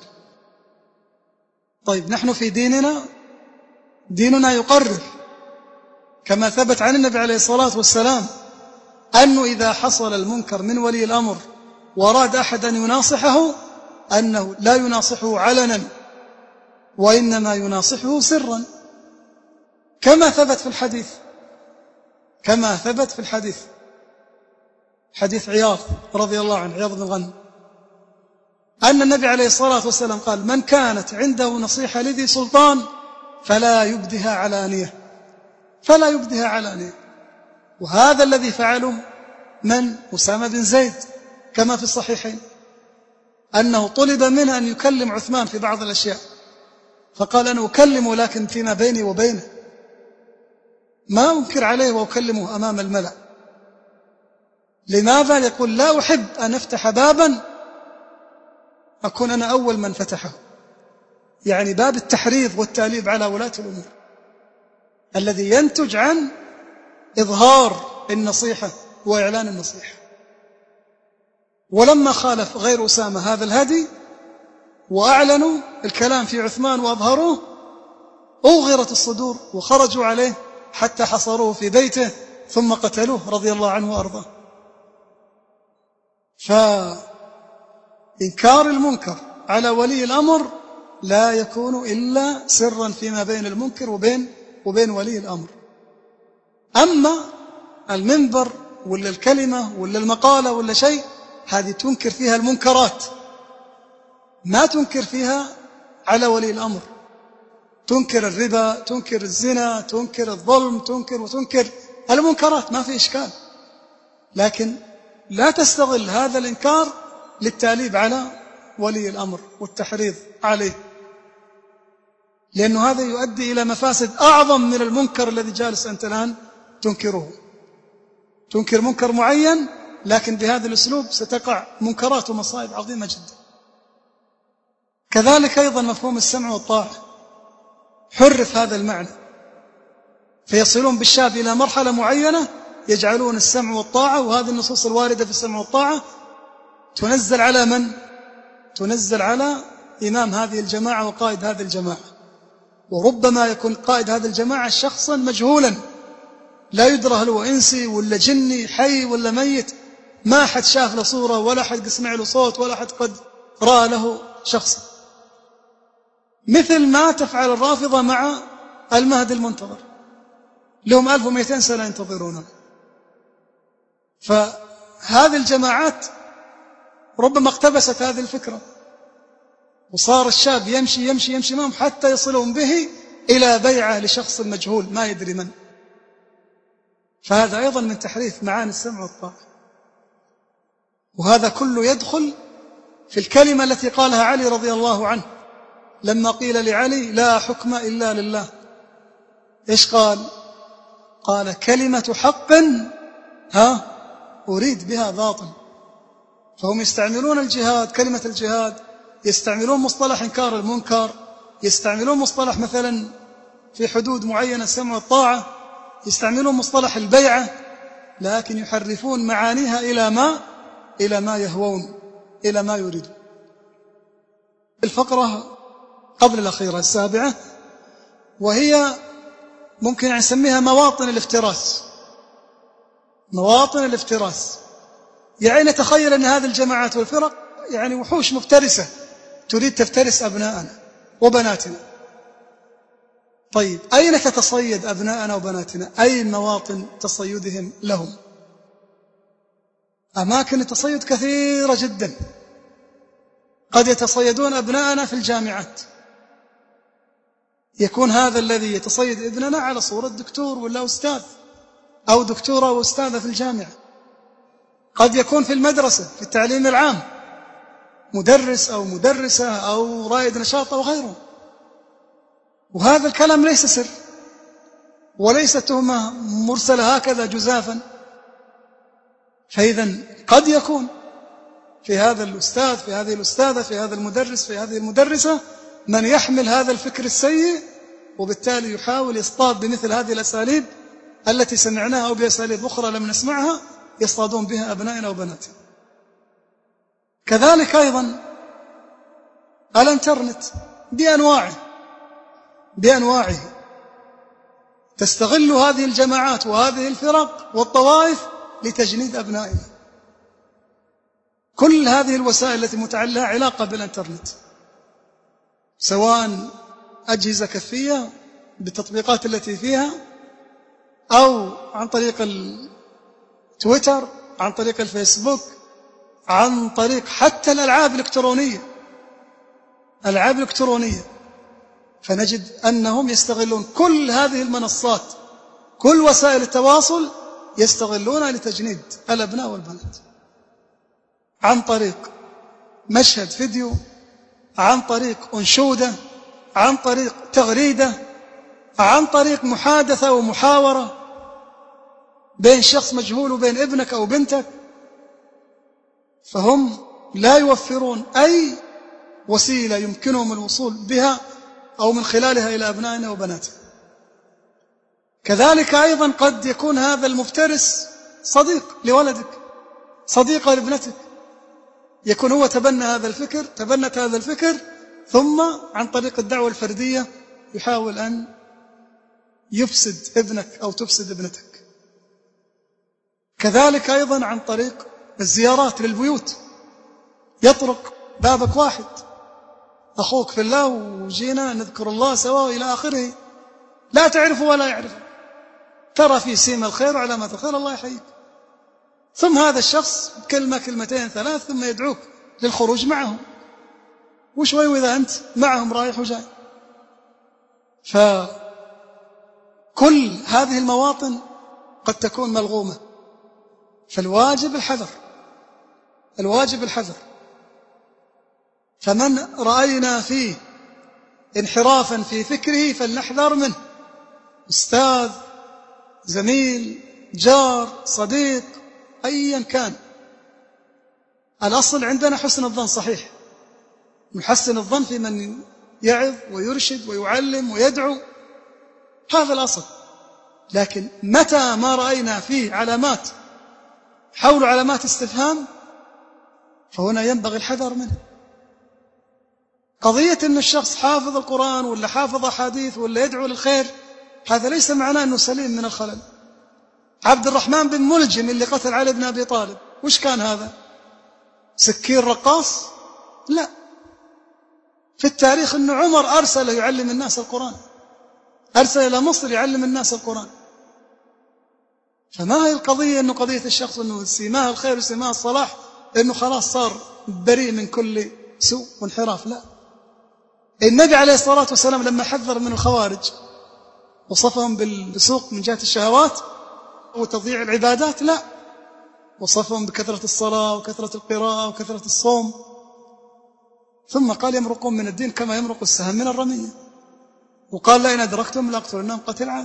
طيب نحن في ديننا يقرر كما ثبت عن النبي عليه الصلاة والسلام أنه إذا حصل المنكر من ولي الأمر وأراد أحد أن يناصحه أنه لا يناصحه علنا وإنما يناصحه سرا، كما ثبت في الحديث حديث عياض رضي الله عنه، عياض بن غنم، أن النبي عليه الصلاة والسلام قال من كانت عنده نصيحة لذي سلطان فلا يبدها علانية. وهذا الذي فعله من؟ أسامة بن زيد كما في الصحيحين، أنه طلب منه أن يكلم عثمان في بعض الأشياء فقال أنا أكلمه لكن فيما بيني وبينه، ما أنكر عليه وأكلمه أمام الملأ. لماذا؟ يقول لا أحب أن أفتح بابا أكون أنا أول من فتحه، يعني باب التحريض والتأليب على ولاة الأمور الذي ينتج عن إظهار النصيحة وإعلان النصيحة. ولما خالف غير أسامة هذا الهدي وأعلنوا الكلام في عثمان وأظهروه أوغرت الصدور وخرجوا عليه حتى حصروه في بيته ثم قتلوه رضي الله عنه وأرضاه. فإنكار المنكر على ولي الأمر لا يكون إلا سرا فيما بين المنكر وبين ولي الأمر. أما المنبر ولا الكلمة ولا المقالة ولا شيء، هذه تنكر فيها المنكرات، ما تنكر فيها على ولي الأمر. تنكر الربا، تنكر الزنا، تنكر الظلم، تنكر المنكرات، ما في إشكال، لكن لا تستغل هذا الإنكار للتأليب على ولي الأمر والتحريض عليه، لأنه هذا يؤدي إلى مفاسد أعظم من المنكر الذي جالس أنت الآن تنكره. تنكر منكر معين، لكن بهذا الأسلوب ستقع منكرات ومصائب عظيمة جدا. كذلك أيضا مفهوم السمع والطاعة حرف هذا المعنى، فيصلون بالشاب إلى مرحلة معينة يجعلون السمع والطاعة، وهذه النصوص الواردة في السمع والطاعة تنزل على من؟ تنزل على إمام هذه الجماعة وقائد هذه الجماعة، وربما يكون قائد هذه الجماعة شخصا مجهولا لا يدرى هل هو إنسي ولا جني، حي ولا ميت، ما أحد شاف له صورة ولا أحد سمع له صوت ولا أحد قد رأى له شخصا، مثل ما تفعل الرافضة مع المهدي المنتظر، لهم 1200 سنة ينتظرونه. فهذه الجماعات ربما اقتبست هذه الفكرة، وصار الشاب يمشي يمشي يمشي معهم حتى يصلون به إلى بيعة لشخص مجهول ما يدري من. فهذا أيضا من تحريف معاني السمع والطاعة، وهذا كله يدخل في الكلمة التي قالها علي رضي الله عنه لما قيل لعلي لا حكم إلا لله. إيش قال؟ قال كلمة حق أريد بها باطل. فهم يستعملون الجهاد، كلمة الجهاد، يستعملون مصطلح إنكار المنكر، يستعملون مصطلح مثلا في حدود معينة السمع والطاعة، يستعملون مصطلح البيعة، لكن يحرفون معانيها إلى ما يهوون، إلى ما يريدون. الفقرة قبل الأخيرة السابعة، وهي ممكن أن نسميها مواطن الافتراس. مواطن الافتراس يعني نتخيل أن هذه الجماعات والفرق يعني وحوش مفترسة تريد تفترس أبناءنا وبناتنا. طيب أين تتصيد أبناءنا وبناتنا؟ أين مواطن تصيدهم لهم؟ أماكن التصيد كثيرة جدا. قد يتصيدون أبناءنا في الجامعات، يكون هذا الذي يتصيد ابننا على صورة دكتور ولا أستاذ أو دكتورة وأستاذة في الجامعة. قد يكون في المدرسة في التعليم العام مدرس أو مدرسة أو رائد نشاط أو غيره. وهذا الكلام ليس سر وليس تهمة مرسلة هكذا جزافا. فإذا قد يكون في هذا الأستاذ، في هذه الأستاذة، في هذا المدرس، في هذه المدرسة من يحمل هذا الفكر السيء، وبالتالي يحاول يصطاد بمثل هذه الأساليب التي سمعناها أو بأساليب أخرى لم نسمعها يصطادون بها أبنائنا وبناتنا. كذلك أيضا الانترنت بأنواعه تستغل هذه الجماعات وهذه الفرق والطوائف لتجنيد أبنائنا. كل هذه الوسائل التي متعلقة علاقة بالانترنت، سواء أجهزة كفية بالتطبيقات التي فيها، أو عن طريق التويتر، عن طريق الفيسبوك، عن طريق حتى الألعاب الإلكترونية، فنجد أنهم يستغلون كل هذه المنصات، كل وسائل التواصل يستغلونها لتجنيد الأبناء والبنات، عن طريق مشهد فيديو، عن طريق أنشودة، عن طريق تغريدة، عن طريق محادثة ومحاورة بين شخص مجهول وبين ابنك أو بنتك. فهم لا يوفرون أي وسيلة يمكنهم الوصول بها أو من خلالها إلى أبنائنا وبناتنا. كذلك أيضا قد يكون هذا المفترس صديق لولدك، صديقة لابنتك، يكون هو تبنت هذا الفكر ثم عن طريق الدعوة الفردية يحاول أن يفسد ابنك أو تفسد ابنتك. كذلك أيضا عن طريق الزيارات للبيوت، يطرق بابك واحد، أخوك في الله وجينا نذكر الله سوا إلى آخره، لا تعرفه ولا يعرفه، ترى في سيم الخير وعلامات الخير، الله يحييك. ثم هذا الشخص كلمة كلمتين ثلاث ثم يدعوك للخروج معهم، وشوي وإذا أنت معهم رايح وجاي. فكل هذه المواطن قد تكون ملغومة، فالواجب الحذر. فمن رأينا فيه انحرافا في فكره فلنحذر منه، أستاذ، زميل، جار، صديق، أيا كان. الأصل عندنا حسن الظن صحيح، نحسن الظن في من يعظ ويرشد ويعلم ويدعو، هذا الأصل. لكن متى ما رأينا فيه علامات حول علامات استفهام فهنا ينبغي الحذر منه. قضية أن الشخص حافظ القرآن ولا حافظ أحاديث ولا يدعو للخير، هذا ليس معناه أنه سليم من الخلل. عبد الرحمن بن ملجم اللي قتل علي بن أبي طالب، وش كان هذا؟ سكين رقاص؟ لا، في التاريخ أن عمر أرسل يعلم الناس القرآن، أرسل إلى مصر يعلم الناس القرآن. فما هي القضية أنه قضية الشخص أنه سيماه الخير وسيماه الصلاح أنه خلاص صار بريء من كل سوء وانحراف؟ لا. النبي عليه الصلاة والسلام لما حذر من الخوارج وصفهم بالسوق من جهة الشهوات وتضييع العبادات، لا، وصفهم بكثرة الصلاة وكثرة القراءة وكثرة الصوم، ثم قال يمرقون من الدين كما يمرق السهم من الرمية، وقال لئن أدركتم لأقتلنهم قتل عاد.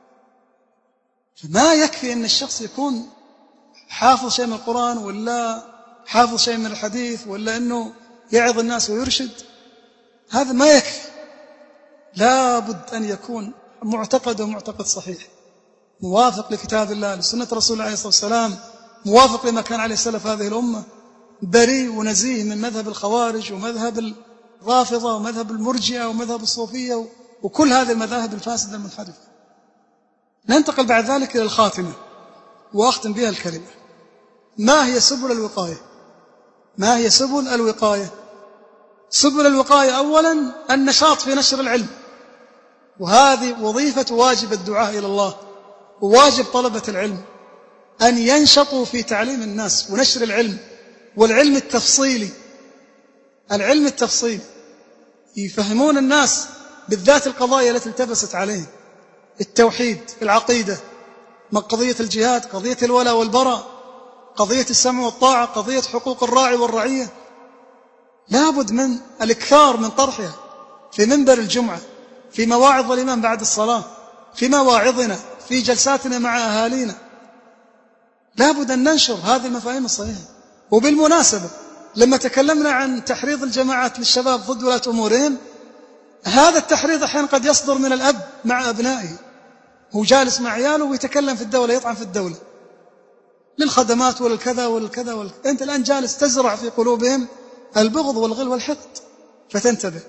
فما يكفي أن الشخص يكون حافظ شيء من القرآن ولا حافظ شيء من الحديث ولا أنه يعظ الناس ويرشد، هذا ما يكفي. لا بد أن يكون معتقد ومعتقد صحيح، موافق لكتاب الله، لسنة رسول الله عليه الصلاة والسلام، موافق لما كان عليه سلف هذه الأمة، بريء ونزيه من مذهب الخوارج ومذهب الرافضة ومذهب المرجئة ومذهب الصوفية وكل هذه المذاهب الفاسدة المنحرفة. ننتقل بعد ذلك إلى الخاتمة وأختم بها الكلمة. ما هي سبل الوقاية؟ ما هي سبل الوقاية؟ سبل الوقاية أولا النشاط في نشر العلم، وهذه وظيفة واجب الدعاء إلى الله وواجب طلبة العلم، أن ينشطوا في تعليم الناس ونشر العلم، والعلم التفصيلي، العلم التفصيلي، يفهمون الناس بالذات القضايا التي التبست عليهم، التوحيد، العقيدة، قضية الجهاد، قضية الولاء والبراء، قضية السمع والطاعة، قضية حقوق الراعي والرعية. لابد من الإكثار من طرحها في منبر الجمعة، في مواعظ الإمام بعد الصلاة، في مواعظنا، في جلساتنا مع أهالينا. لابد أن ننشر هذه المفاهيم الصحيحة. وبالمناسبة لما تكلمنا عن تحريض الجماعات للشباب ضد ولاة أمورهم، هذا التحريض أحيانا قد يصدر من الأب مع أبنائه، هو جالس مع عياله ويتكلم في الدولة، يطعن في الدولة للخدمات وللكذا والكذا أنت الآن جالس تزرع في قلوبهم البغض والغل والحقد، فتنتبه.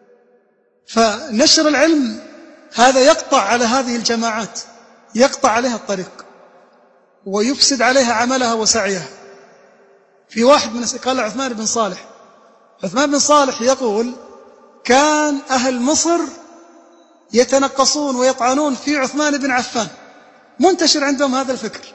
فنشر العلم هذا يقطع على هذه الجماعات، يقطع عليها الطريق ويفسد عليها عملها وسعيها. في واحد من قال عثمان بن صالح، عثمان بن صالح يقول كان أهل مصر يتنقصون ويطعنون في عثمان بن عفان، منتشر عندهم هذا الفكر،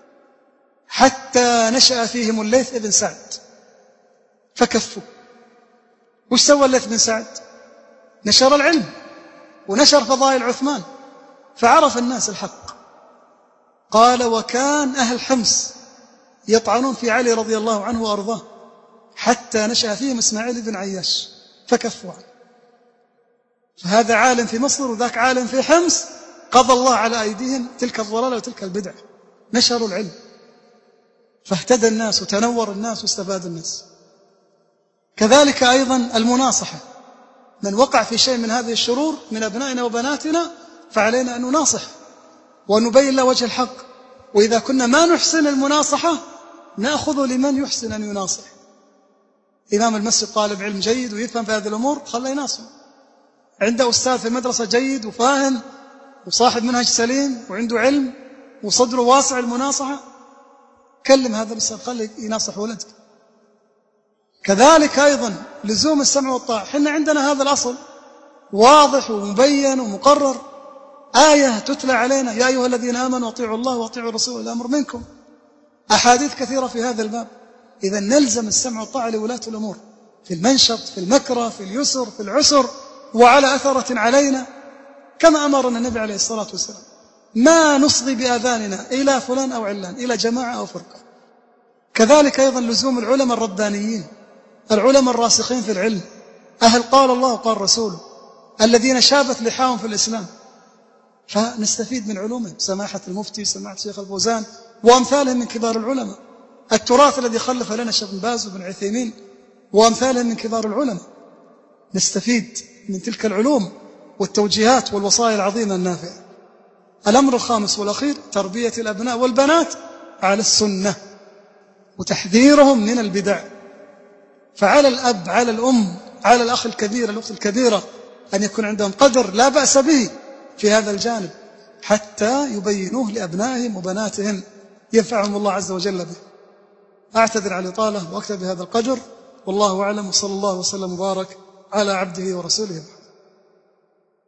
حتى نشأ فيهم الليث بن سعد فكفوا. وش سوى الليث بن سعد؟ نشر العلم ونشر فضائل عثمان فعرف الناس الحق. قال وكان أهل حمص يطعنون في علي رضي الله عنه وأرضاه حتى نشأ فيهم إسماعيل بن عياش فكفوا عنه. فهذا عالم في مصر وذاك عالم في حمص، قضى الله على أيديهم تلك الضلالة وتلك البدعة، نشروا العلم فاهتدى الناس وتنور الناس واستفاد الناس. كذلك أيضا المناصحة، من وقع في شيء من هذه الشرور من أبنائنا وبناتنا فعلينا أن نناصح وأن نبين له وجه الحق، وإذا كنا ما نحسن المناصحة نأخذ لمن يحسن أن يناصح. إمام المسجد طالب علم جيد ويفهم في هذه الأمور، خليه يناصح. عنده أستاذ في المدرسة جيد وفاهم وصاحب منهج سليم وعنده علم وصدره واسع المناصحة، كلم هذا الأستاذ خليه يناصح ولدك. كذلك أيضا لزوم السمع والطاعة. حنا عندنا هذا الأصل واضح ومبين ومقرر، آية تتلى علينا يا أيها الذين آمنوا أطيعوا الله وأطيعوا الرسول الأمر منكم، أحاديث كثيرة في هذا الباب. إذا نلزم السمع والطاعة لولاة الأمور في المنشط، في المكره، في اليسر، في العسر، وعلى أثرة علينا كما أمرنا النبي عليه الصلاة والسلام. ما نصغي بآذاننا إلى فلان أو علان، إلى جماعة أو فرقة. كذلك أيضا لزوم العلماء الربانيين، العلماء الراسخين في العلم، أهل قال الله وقال رسوله، الذين شابت لحاهم في الإسلام، فنستفيد من علومهم، سماحة المفتي، سماحة الشيخ الفوزان وأمثالهم من كبار العلماء، التراث الذي خلف لنا الشيخ بن باز وابن عثيمين وأمثالهم من كبار العلماء، نستفيد من تلك العلوم والتوجيهات والوصايا العظيمة النافعة. الأمر الخامس والأخير تربية الأبناء والبنات على السنة وتحذيرهم من البدع. فعلى الأب، على الأم، على الأخ الكبير، الأخت الكبيرة، أن يكون عندهم قدر لا بأس به في هذا الجانب حتى يبينوه لأبنائهم وبناتهم ينفعهم الله عز وجل به. أعتذر على الإطالة وأكتفي بهذا القدر، والله أعلم، وصلى الله وسلم وبارك على عبده ورسوله.